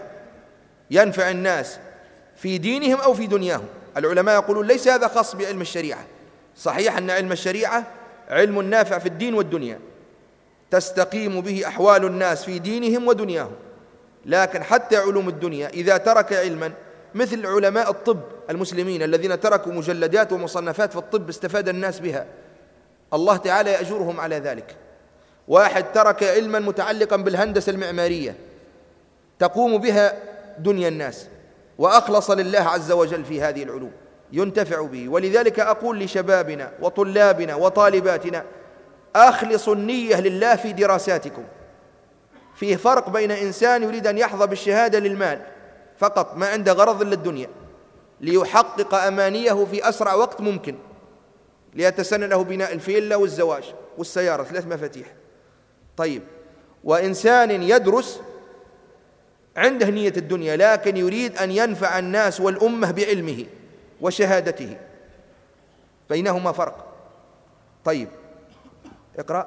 ينفع الناس في دينهم أو في دنياهم. العلماء يقولون ليس هذا خاص بعلم الشريعة، صحيح أن علم الشريعة علم نافع في الدين والدنيا، تستقيم به أحوال الناس في دينهم ودنياهم، لكن حتى علوم الدنيا إذا ترك علما، مثل علماء الطب المسلمين الذين تركوا مجلدات ومصنفات في الطب استفاد الناس بها، الله تعالى يأجرهم على ذلك. واحد ترك علما متعلقا بالهندسة المعمارية تقوم بها دنيا الناس، وأخلص لله عز وجل في هذه العلوم، ينتفع به. ولذلك أقول لشبابنا وطلابنا وطالباتنا أخلصوا النية لله في دراساتكم. فيه فرق بين إنسان يريد أن يحظى بالشهادة للمال فقط، ما عنده غرض إلا الدنيا، ليحقق أمانيه في أسرع وقت ممكن، ليتسنى له بناء الفيلا والزواج والسيارة 3 مفاتيح. طيب، وإنسان يدرس عنده نية الدنيا لكن يريد أن ينفع الناس والأمة بعلمه وشهادته، بينهما فرق. طيب اقرأ.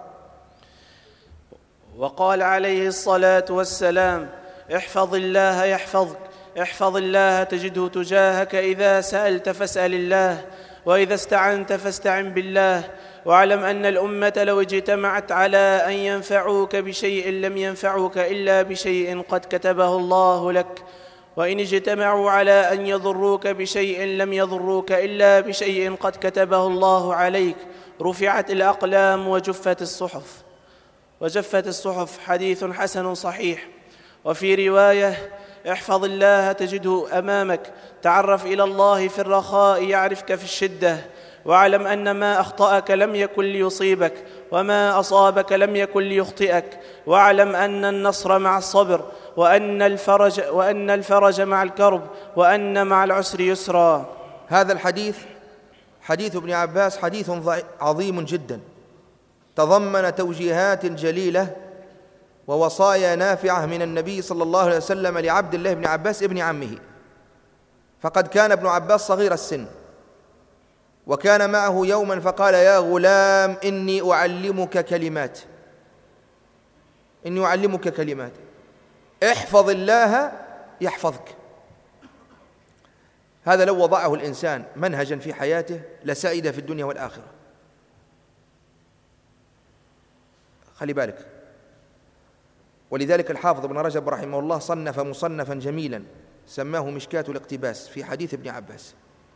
وقال عليه الصلاة والسلام: احفظ الله يحفظك، احفظ الله تجده تجاهك، إذا سألت فاسأل الله، وإذا استعنت فاستعن بالله، واعلم أن الأمة لو اجتمعت على أن ينفعوك بشيء لم ينفعوك إلا بشيء قد كتبه الله لك، وإن اجتمعوا على أن يضروك بشيء لم يضروك إلا بشيء قد كتبه الله عليك، رفعت الأقلام وجفت الصحف. حديث حسن صحيح. وفي رواية: احفظ الله تجده أمامك، تعرف إلى الله في الرخاء يعرفك في الشدة، واعلم أن ما أخطأك لم يكن ليصيبك، وما أصابك لم يكن ليخطئك، واعلم أن النصر مع الصبر، وأن الفرج مع الكرب، وأن مع العسر يسرا. هذا الحديث حديث ابن عباس حديث عظيم جدا، تضمن توجيهات جليلة ووصايا نافعة من النبي صلى الله عليه وسلم لعبد الله بن عباس ابن عمه. فقد كان ابن عباس صغير السن، وكان معه يوما فقال: يا غلام إني أعلمك كلمات، احفظ الله يحفظك. هذا لو وضعه الإنسان منهجا في حياته لسعد في الدنيا والآخرة. خلي بالك. ولذلك الحافظ ابن رجب رحمه الله صنف مصنفا جميلا سماه مشكاة الاقتباس في حديث ابن عباس.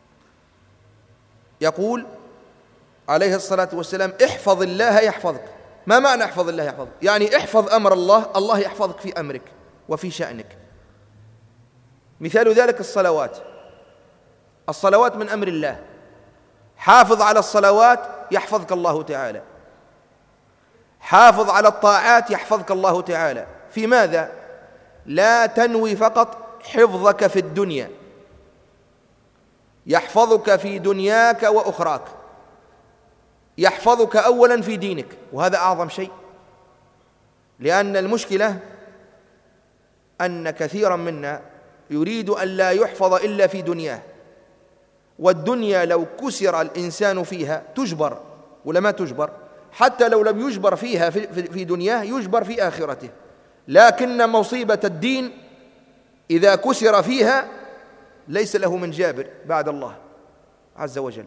يقول عليه الصلاة والسلام: احفظ الله يحفظك. ما معنى احفظ الله يحفظك؟ يعني احفظ أمر الله، الله يحفظك في أمرك وفي شأنك. مثال ذلك الصلوات من أمر الله، حافظ على الصلوات يحفظك الله تعالى، حافظ على الطاعات يحفظك الله تعالى. في ماذا؟ لا تنوي فقط حفظك في الدنيا، يحفظك في دنياك وأخراك، يحفظك أولا في دينك، وهذا أعظم شيء. لأن المشكلة أن كثيرا منا يريد أن لا يحفظ إلا في دنياه، والدنيا لو كسر الإنسان فيها تجبر ولا ما تجبر؟ حتى لو لم يجبر فيها في دنياه يجبر في آخرته. لكن مصيبة الدين إذا كسر فيها ليس له من جابر بعد الله عز وجل.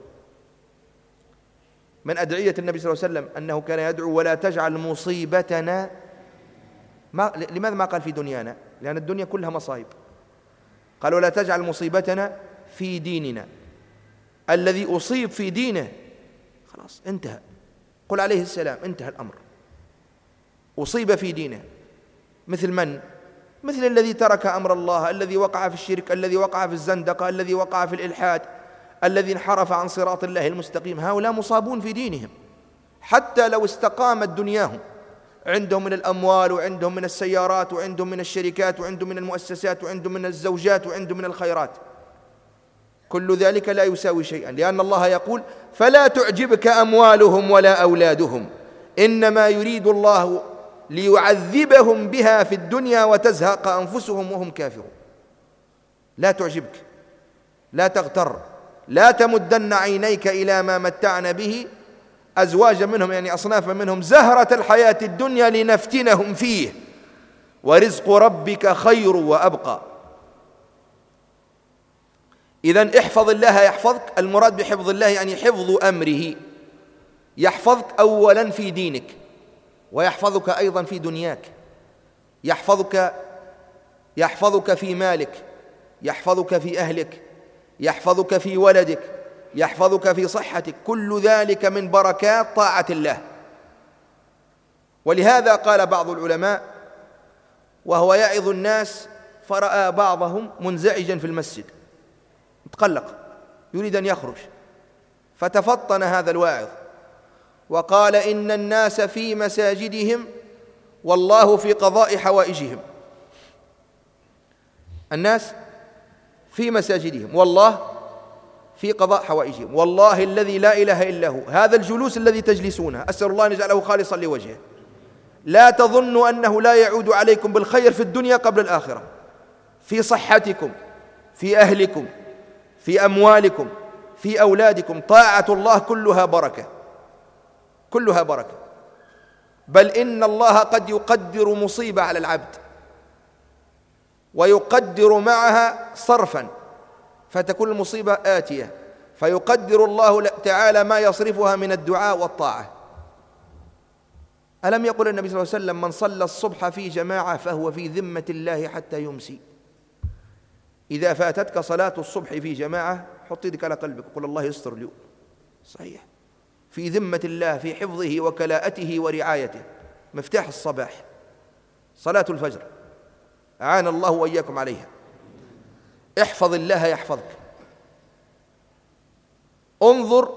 من أدعية النبي صلى الله عليه وسلم أنه كان يدعو ولا تجعل مصيبتنا لماذا ما قال في دنيانا؟ لأن الدنيا كلها مصائب. قال ولا تجعل مصيبتنا في ديننا. الذي أصيب في دينه خلاص انتهى. قل عليه السلام انتهى الأمر. أصيب في دينه مثل من؟ مثل الذي ترك أمر الله، الذي وقع في الشرك، الذي وقع في الزندقة، الذي وقع في الإلحاد، الذي انحرف عن صراط الله المستقيم. هؤلاء مصابون في دينهم حتى لو استقامت دنياهم، عندهم من الأموال وعندهم من السيارات وعندهم من الشركات وعندهم من المؤسسات وعندهم من الزوجات وعندهم من الخيرات، كل ذلك لا يساوي شيئا، لأن الله يقول فلا تعجبك أموالهم ولا أولادهم إنما يريد الله ليعذبهم بها في الدنيا وتزهق أنفسهم وهم كافرون. لا تعجبك، لا تغتر، لا تمدن عينيك إلى ما متعنا به أزواجا منهم، يعني أصنافا منهم، زهرة الحياة الدنيا لنفتنهم فيه ورزق ربك خير وأبقى. إذن احفظ الله يحفظك. المراد بحفظ الله يعني حفظ أمره، يحفظك أولا في دينك ويحفظك أيضا في دنياك، يحفظك في مالك، يحفظك في أهلك، يحفظك في ولدك، يحفظك في صحتك، كل ذلك من بركات طاعة الله. ولهذا قال بعض العلماء وهو يعظ الناس فرأى بعضهم منزعجا في المسجد متقلق يريد أن يخرج، فتفطن هذا الواعظ وقال إن الناس في مساجدهم والله في قضاء حوائجهم. الناس في مساجدهم والله في قضاء حوائجهم. والله الذي لا إله إلا هو، هذا الجلوس الذي تجلسونه أسأل الله أن يجعله خالصا لوجهه، لا تظنوا أنه لا يعود عليكم بالخير في الدنيا قبل الآخرة، في صحتكم، في أهلكم، في أموالكم، في أولادكم. طاعة الله كلها بركة، كلها بركة. بل إن الله قد يقدر مصيبة على العبد ويقدر معها صرفا فتكون المصيبة آتية، فيقدر الله تعالى ما يصرفها من الدعاء والطاعة. ألم يقل النبي صلى الله عليه وسلم من صلى الصبح في جماعة فهو في ذمة الله حتى يمسي. إذا فاتتك صلاة الصبح في جماعة حط يدك على قلبك وقل الله يستر اليوم. صحيح، في ذمة الله، في حفظه وكلاءته ورعايته. مفتاح الصباح صلاة الفجر، أعان الله وإياكم عليها. احفظ الله يحفظك. انظر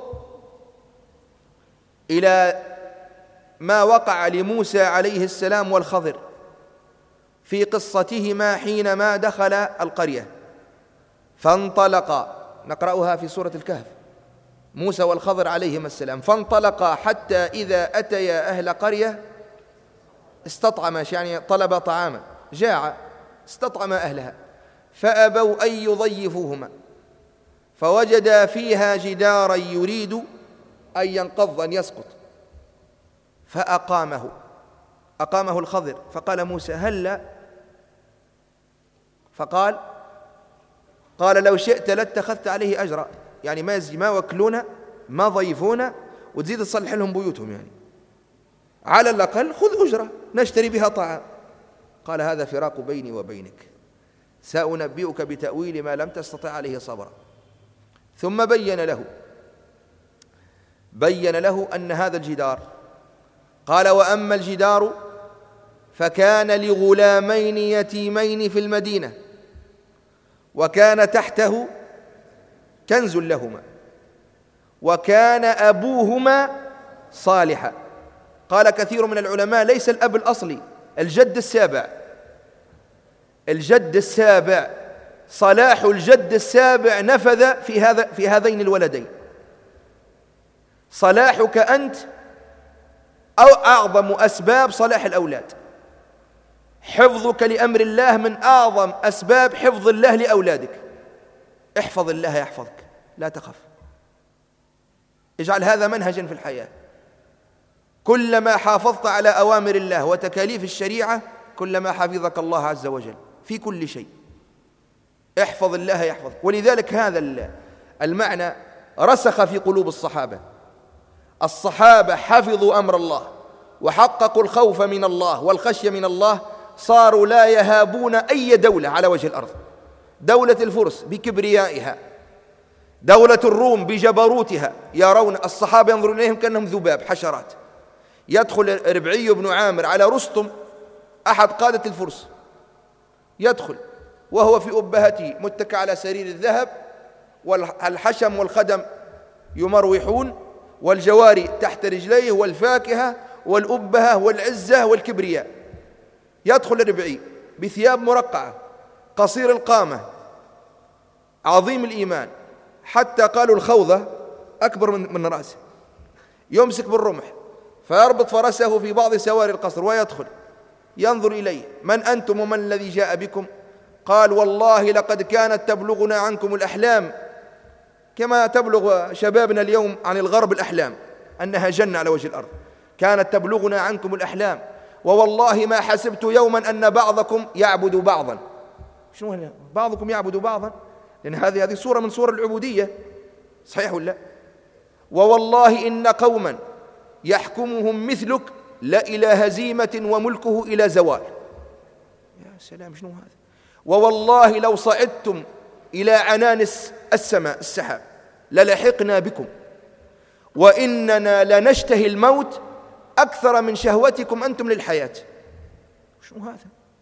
إلى ما وقع لموسى عليه السلام والخضر في قصتهما حينما دخل القرية فانطلقا، نقرأها في سورة الكهف، موسى والخضر عليهما السلام. فانطلقا حتى إذا أتيا أهل قرية استطعما، يعني طلب طعاما، جاع، استطعما أهلها فأبوا أن يضيفوهما فوجدا فيها جدارا يريد أن ينقض، أن يسقط، فأقامه الخضر. فقال موسى هلا، فقال لو شئت لاتخذت عليه أجرا، يعني ما وكلونا ما ضيفونا وتزيد تصلح لهم بيوتهم، يعني على الأقل خذ أجرة نشتري بها طعام. قال هذا فراق بيني وبينك، سأنبئك بتأويل ما لم تستطع عليه صبرا. ثم بين له أن هذا الجدار، قال وأما الجدار فكان لغلامين يتيمين في المدينة وكان تحته كنز لهما وكان أبوهما صالحا. قال كثير من العلماء ليس الأب الأصلي، الجد السابع، الجد السابع، صلاح الجد السابع نفذ في هذين الولدين. صلاحك أنت أو أعظم أسباب صلاح الأولاد. حفظك لأمر الله من أعظم أسباب حفظ الله لأولادك. احفظ الله يحفظك، لا تخف. اجعل هذا منهجا في الحياة. كلما حافظت على أوامر الله وتكاليف الشريعة كلما حفظك الله عز وجل في كل شيء. احفظ الله يحفظك. ولذلك هذا المعنى رسخ في قلوب الصحابة. الصحابة حفظوا أمر الله وحققوا الخوف من الله والخشية من الله، صاروا لا يهابون أي دولة على وجه الأرض. دولة الفرس بكبريائها، دولة الروم بجبروتها، يرون الصحابة ينظرون إليهم كأنهم ذباب حشرات. يدخل ربعي بن عامر على رستم أحد قادة الفرس، يدخل وهو في أبهته متكئ على سرير الذهب، والحشم والخدم يمروحون، والجواري تحت رجليه، والفاكهة والأبهة والعزة والكبرياء. يدخل الربعي بثياب مرقعة، قصير القامة، عظيم الإيمان، حتى قالوا الخوذة أكبر من رأسه، يمسك بالرمح فيربط فرسه في بعض سواري القصر ويدخل، ينظر إليه: من أنتم ومن الذي جاء بكم؟ قال: والله لقد كانت تبلغنا عنكم الأحلام كما تبلغ شبابنا اليوم عن الغرب الأحلام أنها جنة على وجه الأرض. كانت تبلغنا عنكم الأحلام، ووالله ما حسبت يوما أن بعضكم يعبد بعضا. شنو بعضكم يعبد بعضا؟ لأن هذه صورة من صور العبودية، صحيح ولا؟ ووالله إن قوما يحكمهم مثلك لا إلى هزيمة وملكه إلى زوال. يا سلام، شنو هذا؟ ووالله لو صعدتم إلى عنان السماء السحاب للحقنا بكم، وإننا لنشتهي الموت أكثر من شهوتكم أنتم للحياة. شنو هذا؟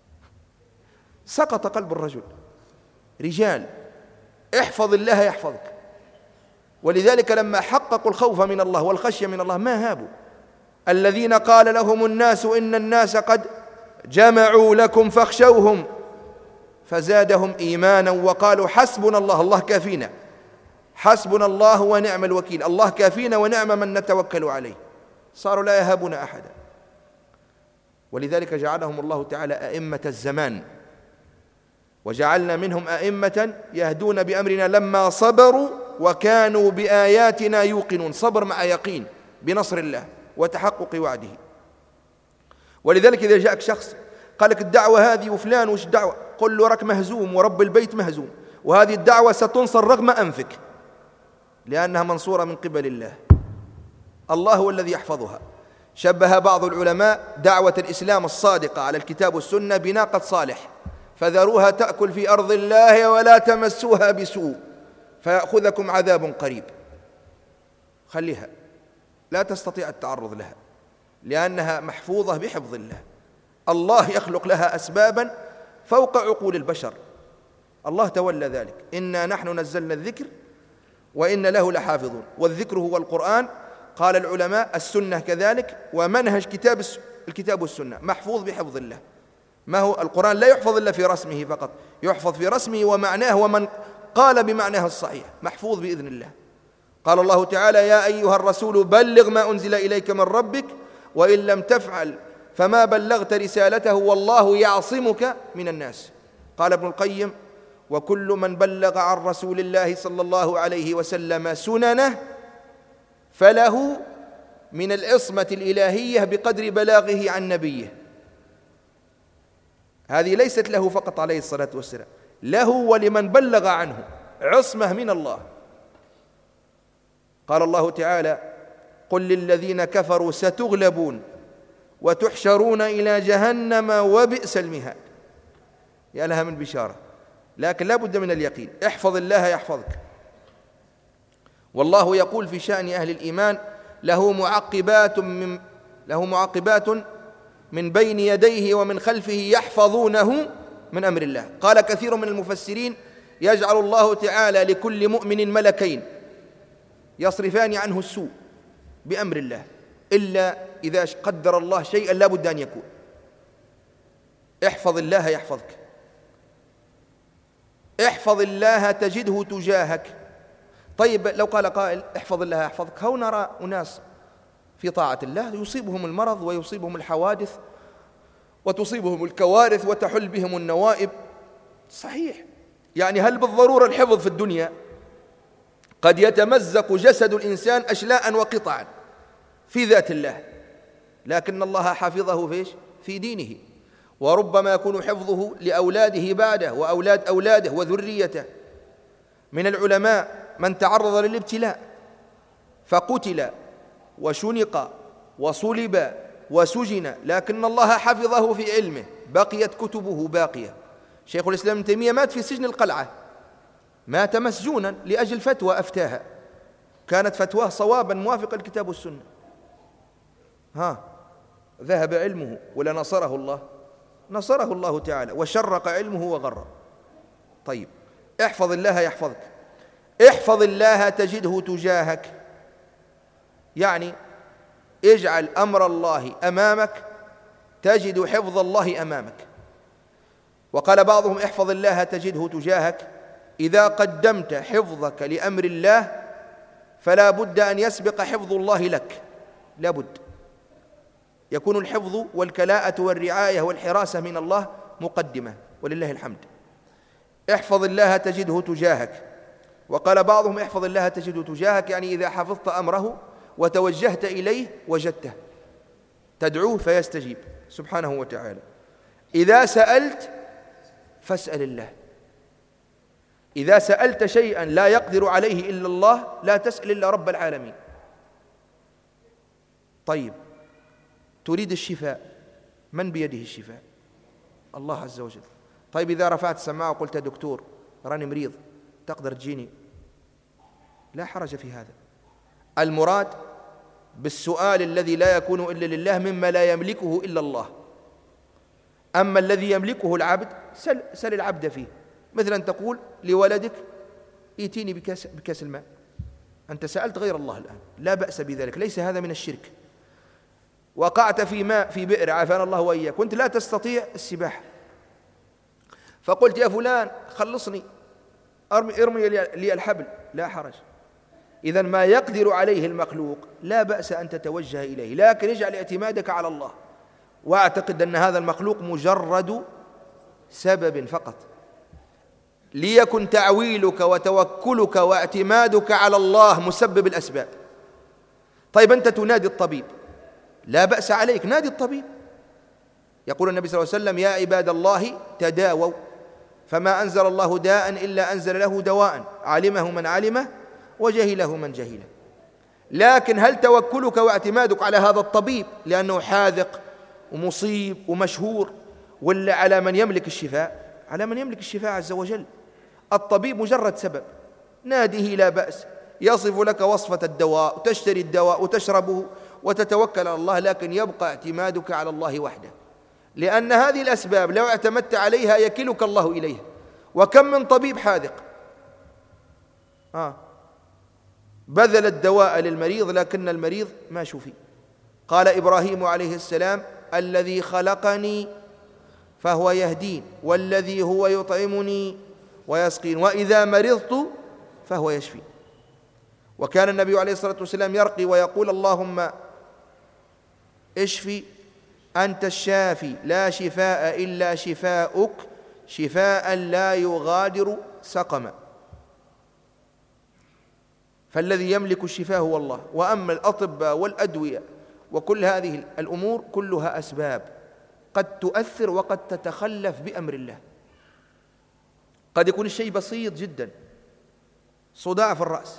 سقط قلب الرجل. رجال، احفظ الله يحفظك. ولذلك لما حققوا الخوف من الله والخشية من الله ما هابوا. الذين قال لهم الناس إن الناس قد جمعوا لكم فاخشوهم فزادهم إيمانا وقالوا حسبنا الله، الله كافينا، حسبنا الله ونعم الوكيل، الله كافينا ونعم من نتوكل عليه. صاروا لا يهابون أحدا. ولذلك جعلهم الله تعالى أئمة الزمان، وجعلنا منهم أئمة يهدون بأمرنا لما صبروا وكانوا بآياتنا يوقنون. صبر مع يقين بنصر الله وتحقق وعده. ولذلك إذا جاءك شخص قال لك الدعوة هذه وفلان وش الدعوة، قل له رك مهزوم ورب البيت مهزوم، وهذه الدعوة ستنصر رغم أنفك لأنها منصورة من قبل الله. الله هو الذي يحفظها. شبه بعض العلماء دعوة الإسلام الصادقة على الكتاب والسنة بناقة صالح، فذروها تأكل في أرض الله ولا تمسوها بسوء فيأخذكم عذاب قريب. خليها، لا تستطيع التعرض لها لأنها محفوظة بحفظ الله. الله يخلق لها أسبابا فوق عقول البشر، الله تولى ذلك. إنا نحن نزلنا الذكر وإن له لحافظون. والذكر هو القرآن. قال العلماء السنة كذلك، ومنهج الكتاب والسنة محفوظ بحفظ الله. ما هو القرآن لا يحفظ إلا في رسمه فقط، يحفظ في رسمه ومعناه، ومن قال بمعناه الصحيح محفوظ بإذن الله. قال الله تعالى: يا أيها الرسول بلغ ما أنزل إليك من ربك وإن لم تفعل فما بلغت رسالته والله يعصمك من الناس. قال ابن القيم: وكل من بلغ عن رسول الله صلى الله عليه وسلم سننه فله من العصمة الإلهية بقدر بلاغه عن نبيه. هذه ليست له فقط عليه الصلاة والسلام، له ولمن بلغ عنه عصمة من الله. قال الله تعالى: قل للذين كفروا ستغلبون وتحشرون إلى جهنم وبئس المهاد. يا لها من بشارة، لكن لا بد من اليقين. احفظ الله يحفظك. والله يقول في شأن أهل الإيمان: له معقبات من بين يديه ومن خلفه يحفظونه من أمر الله. قال كثير من المفسرين: يجعل الله تعالى لكل مؤمن ملكين يصرفان عنه السوء بأمر الله، إلا إذا قدر الله شيئا لا بد أن يكون. احفظ الله يحفظك، احفظ الله تجده تجاهك. طيب لو قال قائل احفظ الله يحفظك، هو نرى أناس في طاعة الله يصيبهم المرض ويصيبهم الحوادث وتصيبهم الكوارث وتحل بهم النوائب. صحيح، يعني هل بالضرورة الحفظ في الدنيا؟ قد يتمزق جسد الإنسان أشلاء وقطعا في ذات الله، لكن الله حفظه في دينه، وربما يكون حفظه لأولاده بعده وأولاد أولاده وذريته. من العلماء من تعرض للابتلاء فقتل وشنق وصلب وسجن، لكن الله حفظه في علمه، بقيت كتبه باقية. شيخ الإسلام ابن تيمية مات في سجن القلعة، مات مسجونا لأجل فتوى أفتاها، كانت فتواه صوابا موافقا الكتاب والسنة، ذهب علمه ولا نصره الله؟ نصره الله تعالى وشرق علمه وغرر. طيب احفظ الله يحفظك، احفظ الله تجده تجاهك، يعني اجعل أمر الله أمامك تجد حفظ الله أمامك. وقال بعضهم احفظ الله تجده تجاهك، إذا قدمت حفظك لأمر الله فلا بد أن يسبق حفظ الله لك، لا بد يكون الحفظ والكلاءة والرعاية والحراسة من الله مقدمة، ولله الحمد. احفظ الله تجده تجاهك. وقال بعضهم احفظ الله تجده تجاهك، يعني إذا حفظت أمره وتوجهت إليه وجدته، تدعوه فيستجيب سبحانه وتعالى. إذا سألت فاسأل الله، إذا سألت شيئا لا يقدر عليه إلا الله لا تسأل إلا رب العالمين. طيب تريد الشفاء، من بيده الشفاء؟ الله عز وجل. طيب إذا رفعت السماعة وقلت يا دكتور راني مريض تقدر تجيني؟ لا حرج في هذا. المراد بالسؤال الذي لا يكون إلا لله مما لا يملكه إلا الله. أما الذي يملكه العبد سل العبد فيه، مثل أن تقول لولدك ائتيني بكاس الماء، أنت سألت غير الله الآن، لا بأس بذلك، ليس هذا من الشرك. وقعت في ماء في بئر عافانا الله وإياك، كنت لا تستطيع السباحة، فقلت يا فلان خلصني، ارمي لي الحبل، لا حرج. إذا ما يقدر عليه المخلوق لا بأس أن تتوجه إليه، لكن اجعل اعتمادك على الله، واعتقد أن هذا المخلوق مجرد سبب فقط، ليكن تعويلك وتوكلك واعتمادك على الله مسبب الأسباب. طيب أنت تنادي الطبيب، لا بأس عليك، نادي الطبيب. يقول النبي صلى الله عليه وسلم يا عباد الله تداووا، فما أنزل الله داء إلا أنزل له دواء، علمه من علمه وجهله من جهله. لكن هل توكلك واعتمادك على هذا الطبيب لأنه حاذق ومصيب ومشهور، ولا على من يملك الشفاء؟ على من يملك الشفاء عز وجل. الطبيب مجرد سبب، ناديه لا بأس، يصف لك وصفة الدواء وتشتري الدواء وتشربه وتتوكل على الله، لكن يبقى اعتمادك على الله وحده، لأن هذه الأسباب لو اعتمدت عليها يكلك الله إليها. وكم من طبيب حاذق بذل الدواء للمريض لكن المريض ما شفي. قال إبراهيم عليه السلام الذي خلقني فهو يهدين، والذي هو يطعمني ويسقين، وإذا مرضت فهو يشفي. وكان النبي عليه الصلاة والسلام يرقي ويقول اللهم اشفي أنت الشافي لا شفاء إلا شفاؤك شفاء لا يغادر سقما. فالذي يملك الشفاء هو الله. وأما الأطباء والأدوية وكل هذه الأمور كلها أسباب قد تؤثر وقد تتخلف بأمر الله. قد يكون الشيء بسيط جدا، صداع في الرأس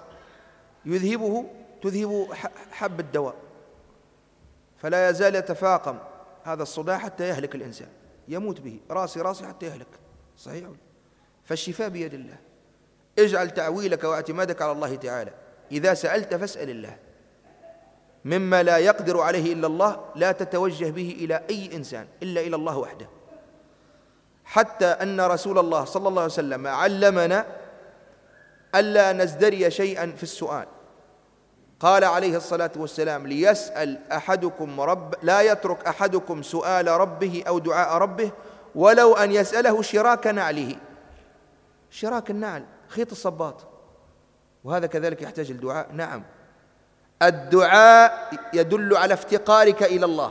تذهب حب الدواء، فلا يزال يتفاقم هذا الصداع حتى يهلك الإنسان، يموت به، راسي حتى يهلك. صحيح؟ فالشفاء بيد الله. اجعل تعويلك واعتمادك على الله تعالى. إذا سألت فاسأل الله مما لا يقدر عليه إلا الله، لا تتوجه به إلى أي إنسان إلا إلى الله وحده. حتى أن رسول الله صلى الله عليه وسلم علمنا ألا نزدري شيئا في السؤال، قال عليه الصلاة والسلام: ليسأل أحدكم لا يترك أحدكم سؤال ربه أو دعاء ربه ولو أن يسأله شراك نعله. شراك النعل، خيط الصباط، وهذا كذلك يحتاج الدعاء. نعم، الدعاء يدل على افتقارك إلى الله،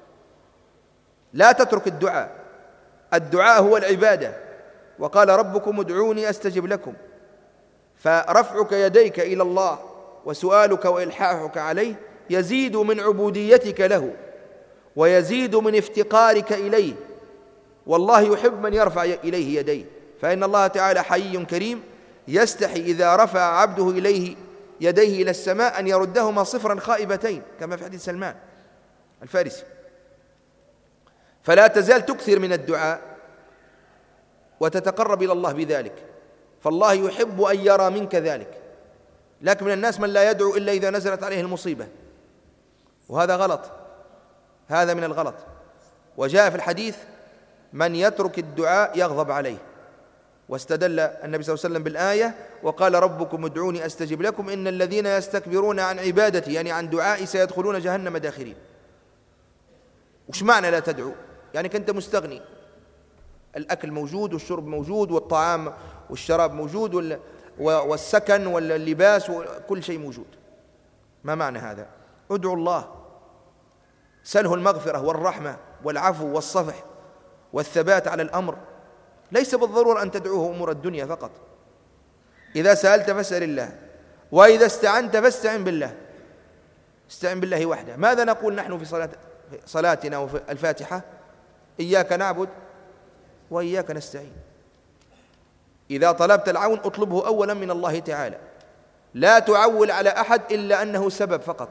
لا تترك الدعاء. الدعاء هو العبادة، وقال: ربكم ادعوني أستجب لكم. فرفعك يديك إلى الله وسؤالك وإلحاحك عليه يزيد من عبوديتك له ويزيد من افتقارك إليه، والله يحب من يرفع إليه يديه، فإن الله تعالى حي كريم يستحي إذا رفع عبده إليه يديه إلى السماء أن يردهما صفرا خائبتين، كما في حديث سلمان الفارسي. فلا تزال تكثر من الدعاء وتتقرب إلى الله بذلك، فالله يحب أن يرى منك ذلك. لكن من الناس من لا يدعو إلا إذا نزلت عليه المصيبة، وهذا غلط، هذا من الغلط. وجاء في الحديث: من يترك الدعاء يغضب عليه. واستدل النبي صلى الله عليه وسلم بالآية: وقال: ربكم ادعوني أستجب لكم إن الذين يستكبرون عن عبادتي، يعني عن دعائي، سيدخلون جهنم داخرين. وش معنى لا تدعو؟ يعني كنت مستغني، الأكل موجود والشرب موجود والطعام والشراب موجود والسكن واللباس وكل شيء موجود. ما معنى هذا؟ ادعو الله، سله المغفرة والرحمة والعفو والصفح والثبات على الأمر. ليس بالضرورة أن تدعوه أمور الدنيا فقط. إذا سألت فاسأل الله، وإذا استعنت فاستعن بالله. استعن بالله وحده. ماذا نقول نحن في صلاتنا وفي الفاتحة؟ إياك نعبد وإياك نستعين. إذا طلبت العون اطلبه أولا من الله تعالى، لا تعول على أحد إلا أنه سبب فقط.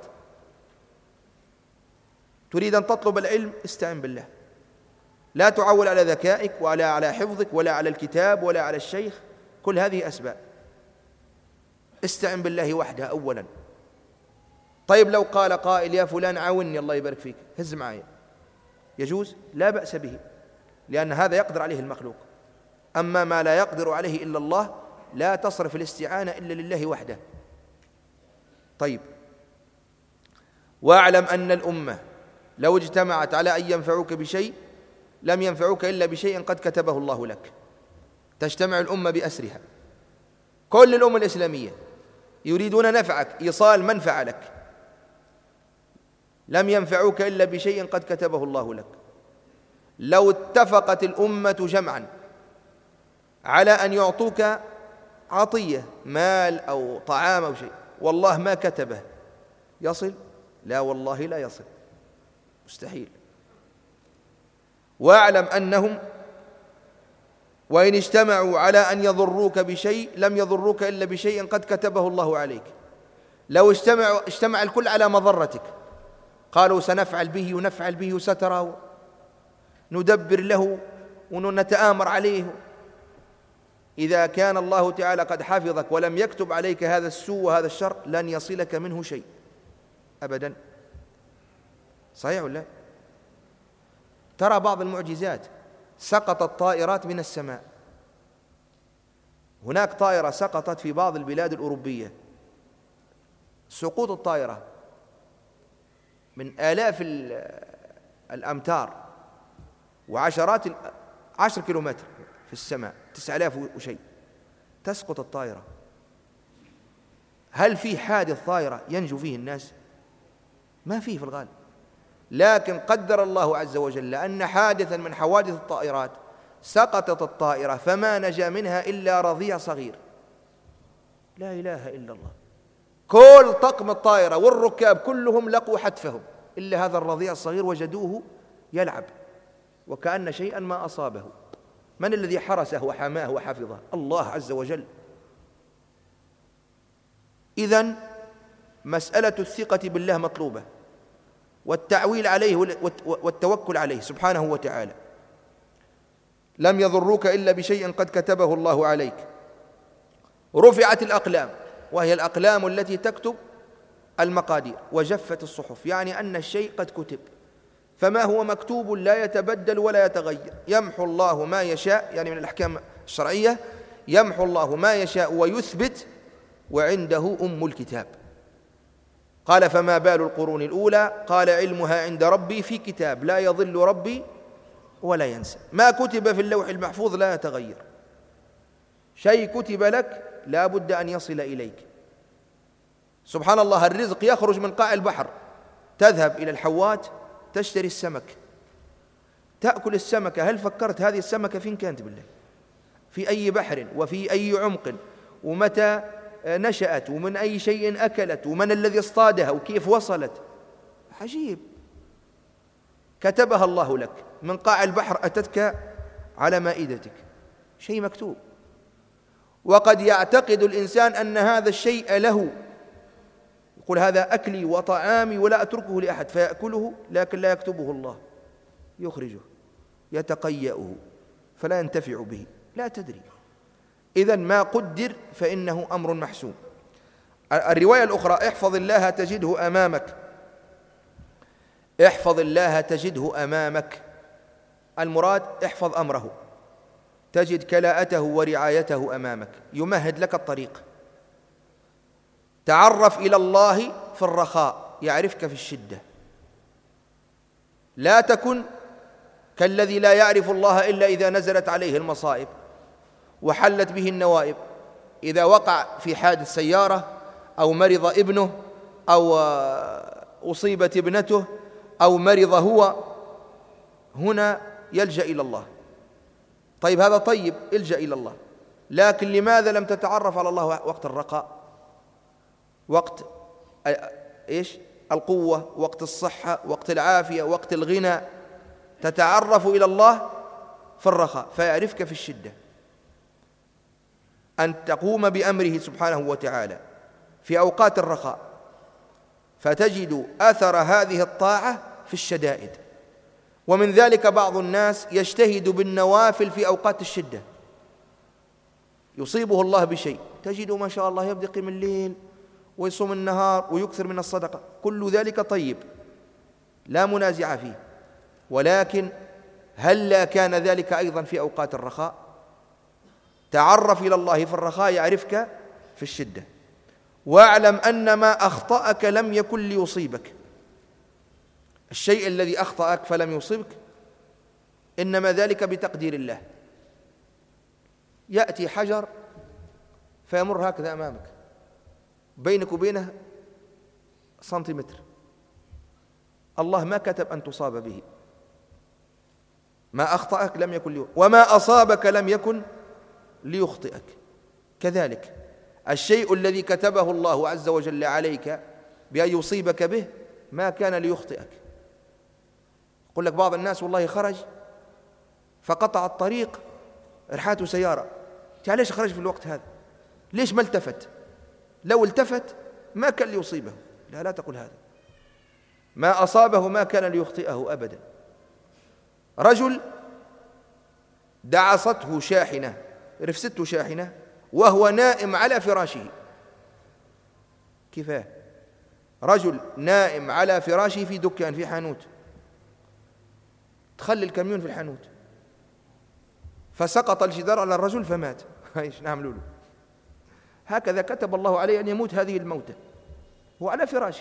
تريد أن تطلب العلم، استعن بالله، لا تعول على ذكائك ولا على حفظك ولا على الكتاب ولا على الشيخ، كل هذه أسباب. استعن بالله وحده أولا. طيب لو قال قائل: يا فلان عاوني الله يبارك فيك، هز معي، يجوز؟ لا بأس به، لأن هذا يقدر عليه المخلوق. أما ما لا يقدر عليه إلا الله لا تصرف الاستعانة إلا لله وحده. طيب، واعلم أن الأمة لو اجتمعت على أن ينفعوك بشيء لم ينفعوك إلا بشيء قد كتبه الله لك. تجتمع الأمة بأسرها، كل الأمة الإسلامية يريدون نفعك، إيصال منفعة لك، لم ينفعوك إلا بشيء قد كتبه الله لك. لو اتفقت الأمة جمعا على أن يعطوك عطية، مال أو طعام أو شيء، والله ما كتبه، يصل؟ لا والله لا يصل، مستحيل. واعلم أنهم وإن اجتمعوا على أن يضروك بشيء لم يضروك إلا بشيء قد كتبه الله عليك. لو اجتمع الكل على مضرتك، قالوا سنفعل به ونفعل به وسترى، ندبر له ونتآمر عليه، إذا كان الله تعالى قد حفظك ولم يكتب عليك هذا السوء وهذا الشر لن يصلك منه شيء أبدا. صحيح ولا؟ ترى بعض المعجزات، سقطت طائرات من السماء. هناك طائرة سقطت في بعض البلاد الأوروبية، سقوط الطائرة من آلاف الأمتار وعشرات 10 كيلومتر في السماء، 9000 وشيء، تسقط الطائرة. هل في حادث طائرة ينجو فيه الناس؟ ما فيه في الغالب. لكن قدر الله عز وجل أن حادثا من حوادث الطائرات سقطت الطائرة فما نجا منها إلا رضيع صغير. لا إله إلا الله. كل طقم الطائرة والركاب كلهم لقوا حتفهم إلا هذا الرضيع الصغير، وجدوه يلعب وكأن شيئا ما أصابه. من الذي حرسه وحماه وحفظه؟ الله عز وجل. إذن مسألة الثقة بالله مطلوبة، والتعويل عليه والتوكل عليه سبحانه وتعالى. لم يضروك إلا بشيء قد كتبه الله عليك. رفعت الأقلام، وهي الأقلام التي تكتب المقادير، وجفت الصحف، يعني أن الشيء قد كتب، فما هو مكتوب لا يتبدل ولا يتغير. يمحو الله ما يشاء، يعني من الأحكام الشرعية، يمحو الله ما يشاء ويثبت، وعنده أم الكتاب. قال فما بال القرون الأولى؟ قال علمها عند ربي في كتاب لا يضل ربي ولا ينسى. ما كتب في اللوح المحفوظ لا يتغير، شيء كتب لك لا بد أن يصل إليك. سبحان الله، الرزق يخرج من قاع البحر، تذهب إلى الحوات تشتري السمك، تأكل السمكة، هل فكرت هذه السمكة فين كانت بالله؟ في أي بحر وفي أي عمق ومتى نشأت ومن أي شيء أكلت ومن الذي اصطادها وكيف وصلت؟ عجيب، كتبها الله لك من قاع البحر، أتتك على مائدتك، شيء مكتوب. وقد يعتقد الإنسان أن هذا الشيء له، يقول هذا أكلي وطعامي ولا أتركه لأحد، فيأكله، لكن لا يكتبه الله، يخرجه يتقيأه فلا ينتفع به، لا تدري. إذن ما قدر فإنه أمر محسوم. الرواية الأخرى احفظ الله تجده أمامك، احفظ الله تجده أمامك، المراد احفظ أمره، تجد كلاءته ورعايته أمامك، يمهد لك الطريق. تعرف إلى الله في الرخاء يعرفك في الشدة، لا تكن كالذي لا يعرف الله إلا إذا نزلت عليه المصائب وحلت به النوائب. إذا وقع في حادث سيارة أو مرض ابنه أو أصيبت ابنته أو مرض هو، هنا يلجأ إلى الله. طيب هذا طيب، الجأ إلى الله، لكن لماذا لم تتعرف على الله وقت الرخاء، وقت إيش؟ القوة، وقت الصحة، وقت العافية، وقت الغنى. تتعرف إلى الله في الرخاء فيعرفك في الشدة، أن تقوم بأمره سبحانه وتعالى في أوقات الرخاء، فتجد أثر هذه الطاعة في الشدائد. ومن ذلك بعض الناس يجتهد بالنوافل في أوقات الشدة، يصيبه الله بشيء، تجده ما شاء الله يبدأ يقيم الليل ويصوم النهار ويكثر من الصدقة، كل ذلك طيب لا منازع فيه، ولكن هل لا كان ذلك أيضا في أوقات الرخاء؟ تعرف إلى الله في الرخاء يعرفك في الشدة. واعلم أن ما أخطأك لم يكن ليصيبك، الشيء الذي أخطأك فلم يصيبك إنما ذلك بتقدير الله. يأتي حجر فيمر هكذا أمامك، بينك وبينه سنتيمتر، الله ما كتب أن تصاب به. ما أخطأك لم يكن وما أصابك لم يكن ليخطئك. كذلك الشيء الذي كتبه الله عز وجل عليك بأن يصيبك به ما كان ليخطئك. يقول لك بعض الناس والله خرج فقطع الطريق، رحاته سيارة، ليش خرج في الوقت هذا؟ ليش ما التفت؟ لو التفت ما كان ليصيبه. لا تقل هذا، ما أصابه ما كان ليخطئه أبدا. رجل دعسته شاحنة، رفسته شاحنة وهو نائم على فراشه. كيف؟ رجل نائم على فراشه في دكان في حانوت، تخلي الكاميون في الحانوت، فسقط الجدار على الرجل فمات. ايش نعمل له؟ هكذا كتب الله عليه أن يموت هذه الموتة، هو على فراشه.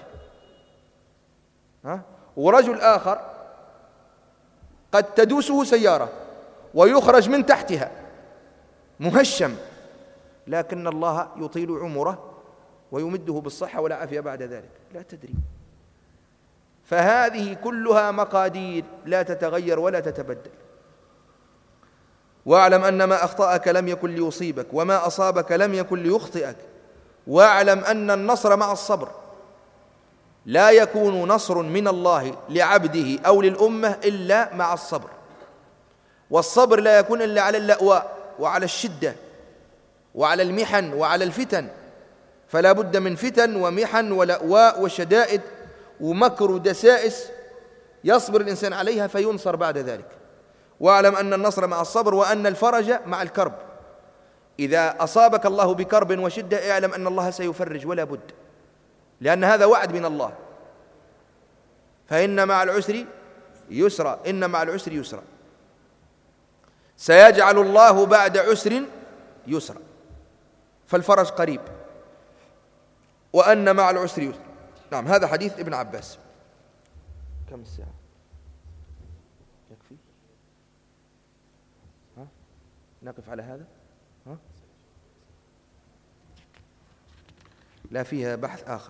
ورجل آخر قد تدوسه سيارة ويخرج من تحتها مهشم، لكن الله يطيل عمره ويمده بالصحة والعافية بعد ذلك، لا تدري. فهذه كلها مقادير لا تتغير ولا تتبدل. واعلم أن ما أخطأك لم يكن ليصيبك وما أصابك لم يكن ليخطئك. واعلم أن النصر مع الصبر، لا يكون نصر من الله لعبده أو للأمة إلا مع الصبر، والصبر لا يكون إلا على اللأواء وعلى الشدة وعلى المحن وعلى الفتن، فلا بد من فتن ومحن ولأواء وشدائد ومكر ودسائس يصبر الإنسان عليها فينصر بعد ذلك. واعلم أن النصر مع الصبر وأن الفرج مع الكرب. إذا أصابك الله بكرب وشدة اعلم أن الله سيفرج ولا بد، لأن هذا وعد من الله. فإن مع العسر يسرا، إن مع العسر يسرا، سيجعل الله بعد عسر يسرا، فالفرج قريب. وأن مع العسر يسرا، نعم، هذا حديث ابن عباس. كم الساعة؟ يكفي؟ ها؟ نقف على هذا؟ ها؟ لا، فيها بحث آخر،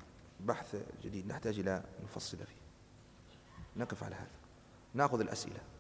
بحث جديد نحتاج إلى نفصل فيه. نقف على هذا، نأخذ الأسئلة.